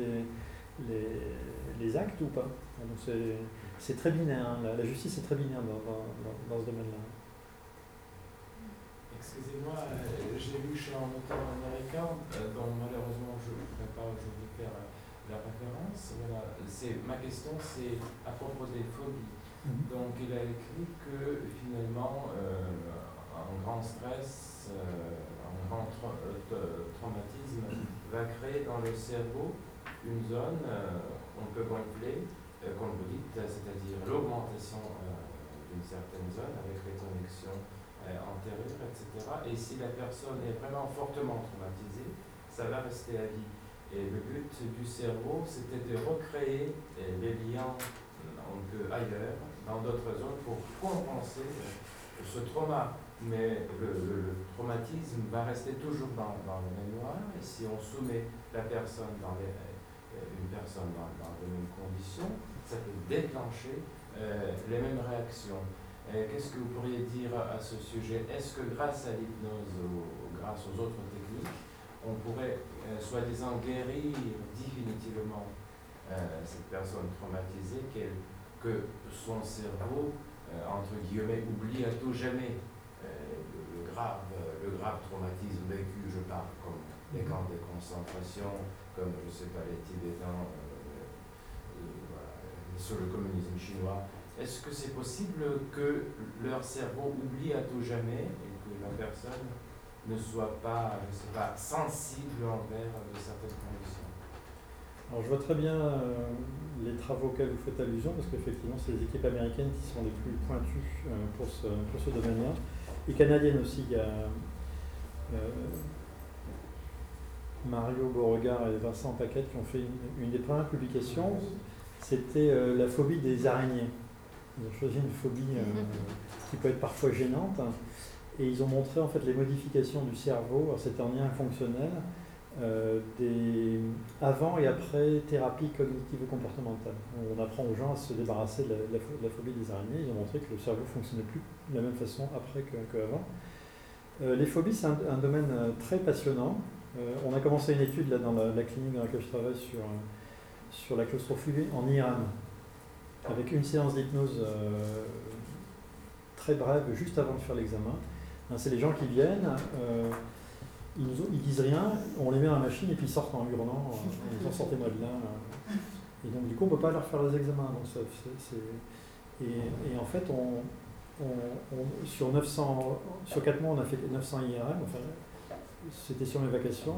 Speaker 1: les actes ou pas. Donc c'est très binaire. Hein. La justice est très binaire dans ce domaine-là.
Speaker 5: Excusez-moi, j'ai lu chez un auteur américain dont malheureusement je ne pourrais pas aujourd'hui faire la référence. Voilà. Ma question, c'est à propos des phobies. Donc il a écrit que finalement un grand stress, un grand traumatisme va créer dans le cerveau une zone qu'on peut gonfler, comme vous dites, c'est-à-dire l'augmentation d'une certaine zone avec les connexions antérieures, etc. Et si la personne est vraiment fortement traumatisée, ça va rester à vie. Et le but du cerveau, c'était de recréer les liens un peu ailleurs, dans d'autres zones, pour compenser ce trauma. Mais le traumatisme va rester toujours dans la mémoire, et si on soumet la personne une personne dans les mêmes conditions, ça peut déclencher les mêmes réactions. Qu'est-ce que vous pourriez dire à ce sujet? Est-ce que grâce à l'hypnose ou grâce aux autres techniques, on pourrait soi-disant guérir définitivement cette personne traumatisée, que son cerveau, entre guillemets, oublie à tout jamais le grave traumatisme vécu, je parle, comme les camps de concentration, comme, je ne sais pas, les Tibétains voilà, sur le communisme chinois. Est-ce que c'est possible que leur cerveau oublie à tout jamais et que la personne ne soit pas, je sais pas, sensible envers de certaines conditions?
Speaker 1: Alors je vois très bien les travaux auxquels vous faites allusion, parce qu'effectivement c'est les équipes américaines qui sont les plus pointues pour ce domaine-là, et canadiennes aussi. Il y a Mario Beauregard et Vincent Paquette qui ont fait une des premières publications, c'était la phobie des araignées. Ils ont choisi une phobie qui peut être parfois gênante, et ils ont montré en fait les modifications du cerveau. Alors c'était en lien fonctionnel, des avant et après thérapie cognitive ou comportementale. On apprend aux gens à se débarrasser de la phobie des araignées. Ils ont montré que le cerveau ne fonctionnait plus de la même façon après qu'avant. Les phobies, c'est un domaine très passionnant. On a commencé une étude là, dans la clinique dans laquelle je travaille sur la claustrophobie en IRM, avec une séance d'hypnose très brève, juste avant de faire l'examen. C'est les gens qui viennent, ils disent rien, on les met à la machine et puis ils sortent en hurlant, en disant sortez-moi de là. Et donc du coup on ne peut pas leur faire les examens. Donc et en fait sur 4 mois on a fait 900 IRM, enfin, c'était sur mes vacations.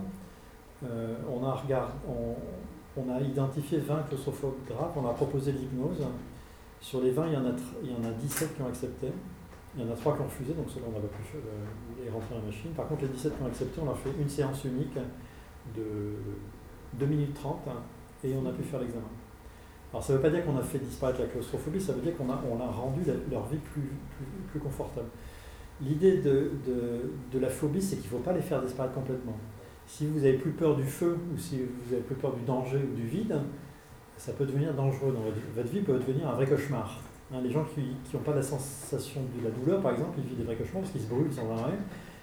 Speaker 1: On a identifié 20 claustrophobes graves, on a proposé l'hypnose. Sur les 20, il y en a 17 qui ont accepté. Il y en a 3 qui ont refusé, donc ceux-là on n'a pas pu les rentrer dans la machine. Par contre, les 17 qui ont accepté, on leur fait une séance unique de 2 minutes 30 et on a pu faire l'examen. Alors ça ne veut pas dire qu'on a fait disparaître la claustrophobie, ça veut dire qu'on a rendu leur vie plus confortable. L'idée de la phobie, c'est qu'il ne faut pas les faire disparaître complètement. Si vous n'avez plus peur du feu ou si vous n'avez plus peur du danger ou du vide, ça peut devenir dangereux. Dans votre vie peut devenir un vrai cauchemar. Les gens qui n'ont pas la sensation de la douleur, par exemple, ils vivent des vrais cauchemars parce qu'ils se brûlent sans arrêt.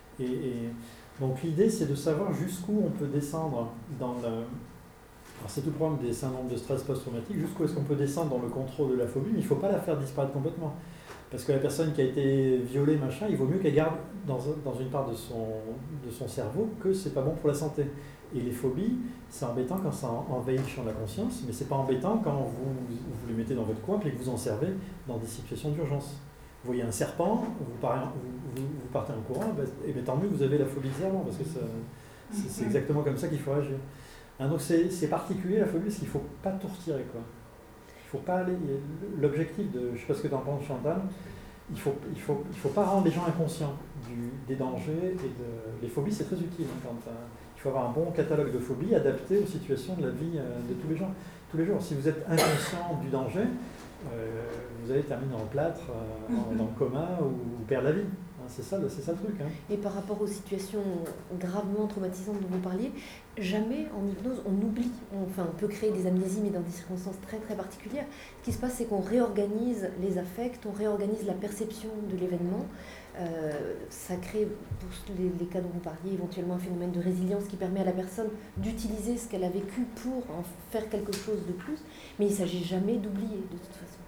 Speaker 1: Donc l'idée, c'est de savoir jusqu'où on peut descendre dans le... Alors c'est tout le problème des syndromes de stress post-traumatique, jusqu'où est-ce qu'on peut descendre dans le contrôle de la phobie, mais il ne faut pas la faire disparaître complètement. Parce que la personne qui a été violée, machin, il vaut mieux qu'elle garde dans une part de son cerveau que c'est pas bon pour la santé. Et les phobies, c'est embêtant quand ça envahit le champ de la conscience, mais c'est pas embêtant quand vous les mettez dans votre coin et que vous en servez dans des situations d'urgence. Vous voyez un serpent, vous partez en courant, et bien tant mieux vous avez la phobie de serpent, parce que c'est exactement comme ça qu'il faut agir. Donc c'est particulier la phobie, parce qu'il ne faut pas tout retirer, quoi. Il faut pas aller. L'objectif de, je ne sais pas ce que tu en penses, Chantal, il faut pas rendre les gens inconscients des dangers et les phobies, c'est très utile. Il faut avoir un bon catalogue de phobies adapté aux situations de la vie de tous les gens. Tous les jours, si vous êtes inconscient du danger, vous allez terminer en plâtre, dans le coma ou perdre la vie. C'est ça le truc.
Speaker 3: Et par rapport aux situations gravement traumatisantes dont vous parliez, jamais en hypnose on oublie. On peut créer des amnésies, mais dans des circonstances très très particulières. Ce qui se passe, c'est qu'on réorganise les affects, on réorganise la perception de l'événement. Ça crée, pour les cas dont vous parliez, éventuellement un phénomène de résilience qui permet à la personne d'utiliser ce qu'elle a vécu pour en faire quelque chose de plus. Mais il ne s'agit jamais d'oublier, de toute façon.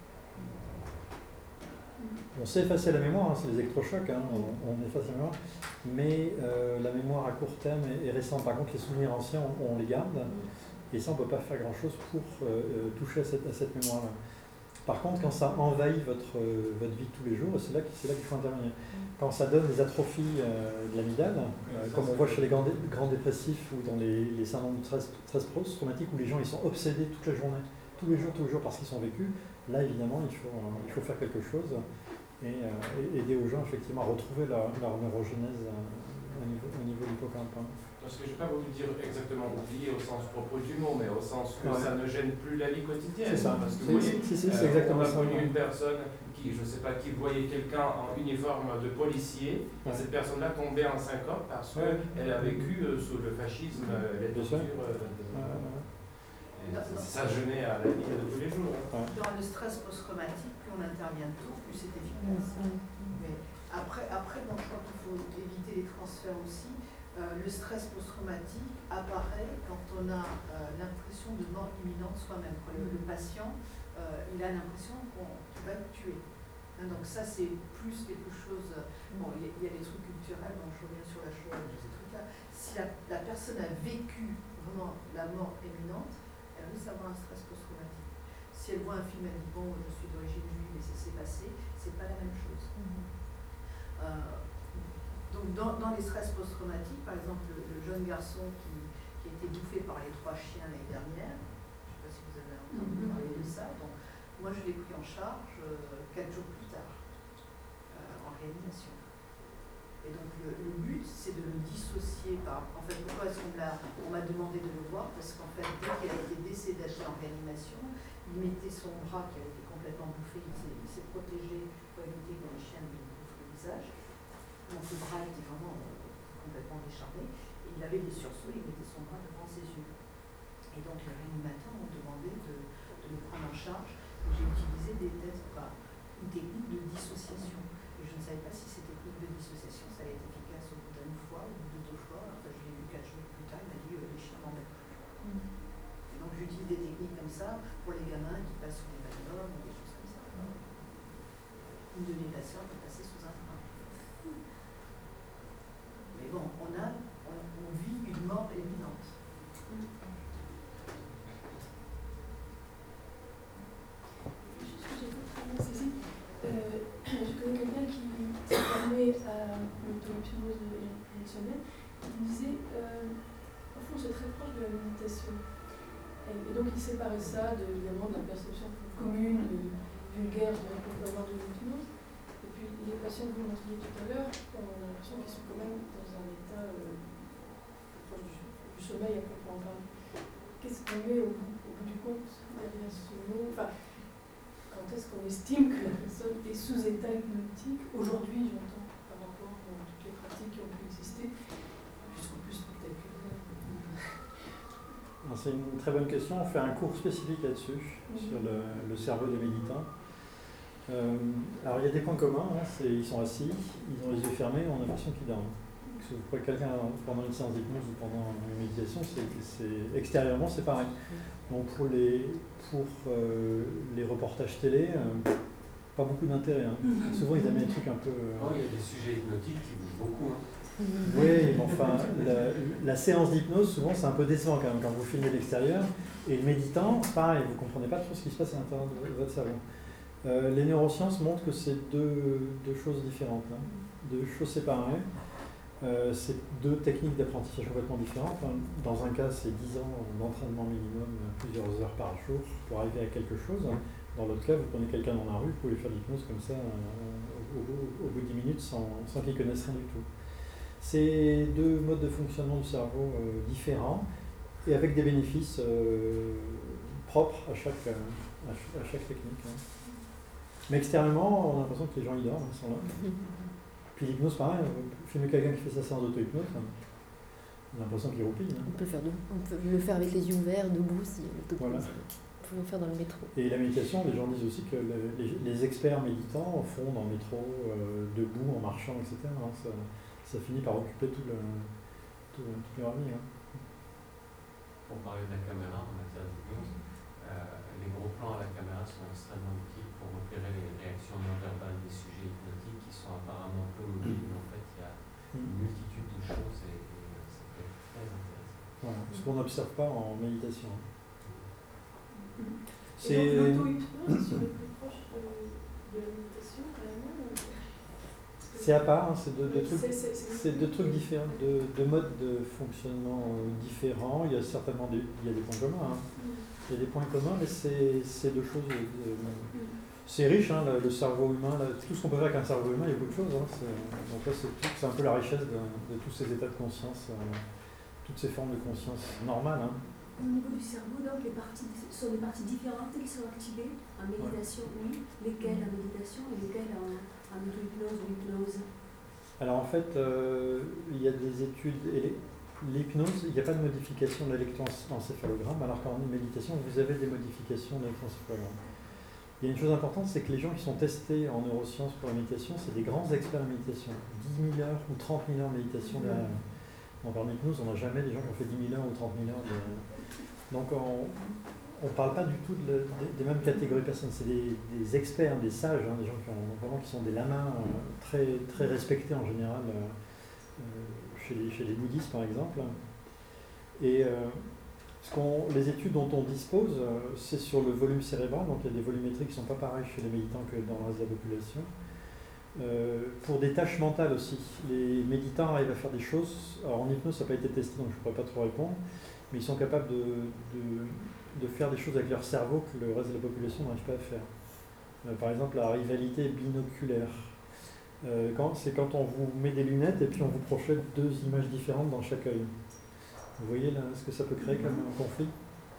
Speaker 1: On sait effacer la mémoire, c'est les électrochocs, on efface la mémoire, mais la mémoire à court terme est récente. Par contre, les souvenirs anciens, on les garde, et ça, on ne peut pas faire grand-chose pour toucher à cette mémoire-là. Par contre, quand ça envahit votre vie de tous les jours, c'est là qu'il faut intervenir. Quand ça donne des atrophies de l'amygdale, comme on voit chez les grands dépressifs ou dans les syndromes de stress post-traumatique, où les gens ils sont obsédés toute la journée, tous les jours parce qu'ils sont vécus, là, évidemment, il faut faire quelque chose. Et aider aux gens effectivement à retrouver leur neurogenèse au niveau de l'hippocampe.
Speaker 5: Parce que je n'ai pas voulu dire exactement oublier au sens propre du mot, mais au sens que ça ne gêne plus la vie quotidienne.
Speaker 1: C'est ça.
Speaker 5: Parce que vous voyez,
Speaker 1: c'est exactement ça.
Speaker 5: On a connu une personne qui, je ne sais pas, qui voyait quelqu'un en uniforme de policier, et cette personne-là tombait en syncope parce qu'elle a vécu sous le fascisme, les tortures. C'est ça, je n'ai à la vie de tous les jours.
Speaker 7: Dans le stress post-traumatique, plus on intervient tôt, plus c'est efficace. Mais après, bon, je crois qu'il faut éviter les transferts aussi. Le stress post-traumatique apparaît quand on a l'impression de mort imminente soi-même. Quand le patient il a l'impression qu'il va être tué. Donc ça, c'est plus quelque chose... Bon, il y a des trucs culturels, donc je reviens sur la chose, ces trucs-là. Si la personne a vécu vraiment la mort imminente, elle risque d'avoir un stress post-traumatique. Si elle voit un film, elle dit, bon, je suis d'origine juive et ça s'est passé, c'est pas la même chose. Donc dans les stress post-traumatiques, par exemple, le jeune garçon qui a été bouffé par les 3 chiens l'année dernière, je ne sais pas si vous avez entendu parler de ça, donc moi je l'ai pris en charge 4 jours plus tard, en réanimation. Et donc le but, c'est de le dissocier par... En fait, pourquoi est-ce qu'on m'a demandé de le voir? Parce qu'en fait, dès qu'il a été décédé en réanimation, il mettait son bras qui avait été complètement bouffé, il s'est protégé pour éviter que les chiens lui bouffent le visage. Donc le bras était vraiment complètement décharné. Et il avait des sursauts, il mettait son bras devant ses yeux. Et donc les réanimateurs m'ont demandé de le prendre en charge. J'ai utilisé des tests, une technique de dissociation. Et je ne savais pas si cette technique de dissociation, ça allait être efficace au bout d'une fois ou de 2 fois. Enfin, je l'ai vu 4 jours plus tard, il m'a dit les chiens m'en mettent plus. Et donc j'utilise des techniques comme ça pour les gamins qui passent sous les valiums ou des choses comme ça. Une de mes patients est passée sous un train. Mais bon, on vit une mort imminente.
Speaker 10: Je connais quelqu'un qui s'est formé à l'auto-hypnose érectionnelle, qui disait au fond c'est très proche de la méditation. Et donc il séparait ça évidemment de la perception commune, vulgaire qu'on peut avoir de l'hypnose. Et puis les patients que vous montriez tout à l'heure, on a l'impression qu'ils sont quand même dans un état proche du sommeil à proprement parler. Qu'est-ce qu'on met au bout du compte derrière ce mot? Quand est-ce qu'on estime que la personne est sous état hypnotique? Aujourd'hui, j'entends, par rapport à toutes les pratiques qui ont pu exister, jusqu'au plus spectaculaire.
Speaker 1: C'est une très bonne question. On fait un cours spécifique là-dessus, sur le cerveau des méditants. Alors il y a des points communs, ils sont assis, ils ont les yeux fermés, on a l'impression qu'ils dorment. Si vous prenez quelqu'un pendant une séance d'hypnose ou pendant une méditation, extérieurement c'est pareil. Donc pour les reportages télé, pas beaucoup d'intérêt. Souvent ils amènent des trucs un peu...
Speaker 5: Il y a des sujets hypnotiques qui bougent beaucoup.
Speaker 1: Oui, mais enfin, la séance d'hypnose, souvent c'est un peu décevant quand même, quand vous filmez l'extérieur. Et le méditant, pareil, vous ne comprenez pas trop ce qui se passe à l'intérieur de votre cerveau. Les neurosciences montrent que c'est deux choses différentes, deux choses séparées. C'est 2 techniques d'apprentissage complètement différentes. Dans un cas, c'est 10 ans d'entraînement minimum, plusieurs heures par jour pour arriver à quelque chose. Dans l'autre cas, vous prenez quelqu'un dans la rue, vous pouvez faire de l'hypnose comme ça au bout de 10 minutes sans qu'il connaisse rien du tout. C'est 2 modes de fonctionnement du cerveau différents et avec des bénéfices propres à chaque technique. Mais extérieurement, on a l'impression que les gens y dorment, ils sont là. Puis l'hypnose, pareil, filmer quelqu'un qui fait sa séance d'auto-hypnose, on a l'impression qu'il roupille.
Speaker 3: On peut le faire avec les yeux ouverts, debout, si
Speaker 1: voilà.
Speaker 3: On peut le faire dans le métro.
Speaker 1: Et la méditation, les gens disent aussi que les experts méditants font dans le métro, debout, en marchant, etc. Ça finit par occuper toute leur vie.
Speaker 5: Pour parler de la caméra en matière d'hypnose, les gros plans à la caméra sont extrêmement utiles pour repérer les réactions non verbales des sujets hypnotiques qui sont apparemment peu mobiles, mais en fait il y a une multitude de choses et ça peut être très intéressant.
Speaker 1: Voilà, ce qu'on n'observe pas en méditation.
Speaker 10: Et donc l'auto-hypnose serait plus proche de la méditation carrément?
Speaker 1: C'est à part, c'est deux trucs différents, deux modes de fonctionnement différents. Il y a certainement des points communs. Il y a des points communs, mais c'est 2 choses. C'est riche, le cerveau humain. Tout ce qu'on peut faire avec un cerveau humain, il y a beaucoup de choses. Donc là, c'est un peu la richesse de tous ces états de conscience, toutes ces formes de conscience normales.
Speaker 11: Au niveau du cerveau, donc, sont des parties différentes qui sont activées en méditation, oui. Lesquelles en méditation et lesquelles en auto-hypnose ou hypnose?
Speaker 1: Alors en fait, il y a des études, l'hypnose, il n'y a pas de modification de l'électroencéphalogramme, alors qu'en méditation, vous avez des modifications de l'électroencéphalogramme. Il y a une chose importante, c'est que les gens qui sont testés en neurosciences pour la méditation, c'est des grands experts en méditation. 10 000 heures ou 30 000 heures de méditation derrière. Donc en hypnose, on n'a jamais des gens qui ont fait 10 000 heures ou 30 000 heures. Donc on ne parle pas du tout des mêmes catégories de personnes. C'est des experts, des sages, des gens qui sont des lamas très, très respectés en général chez les bouddhistes par exemple. Et les études dont on dispose, c'est sur le volume cérébral, donc il y a des volumétries qui ne sont pas pareilles chez les méditants que dans le reste de la population. Pour des tâches mentales aussi, les méditants arrivent à faire des choses, alors en hypnose ça n'a pas été testé donc je ne pourrais pas trop répondre, mais ils sont capables de faire des choses avec leur cerveau que le reste de la population n'arrive pas à faire. Par exemple la rivalité binoculaire. C'est quand on vous met des lunettes et puis on vous projette deux images différentes dans chaque œil. Vous voyez là ce que ça peut créer comme un conflit?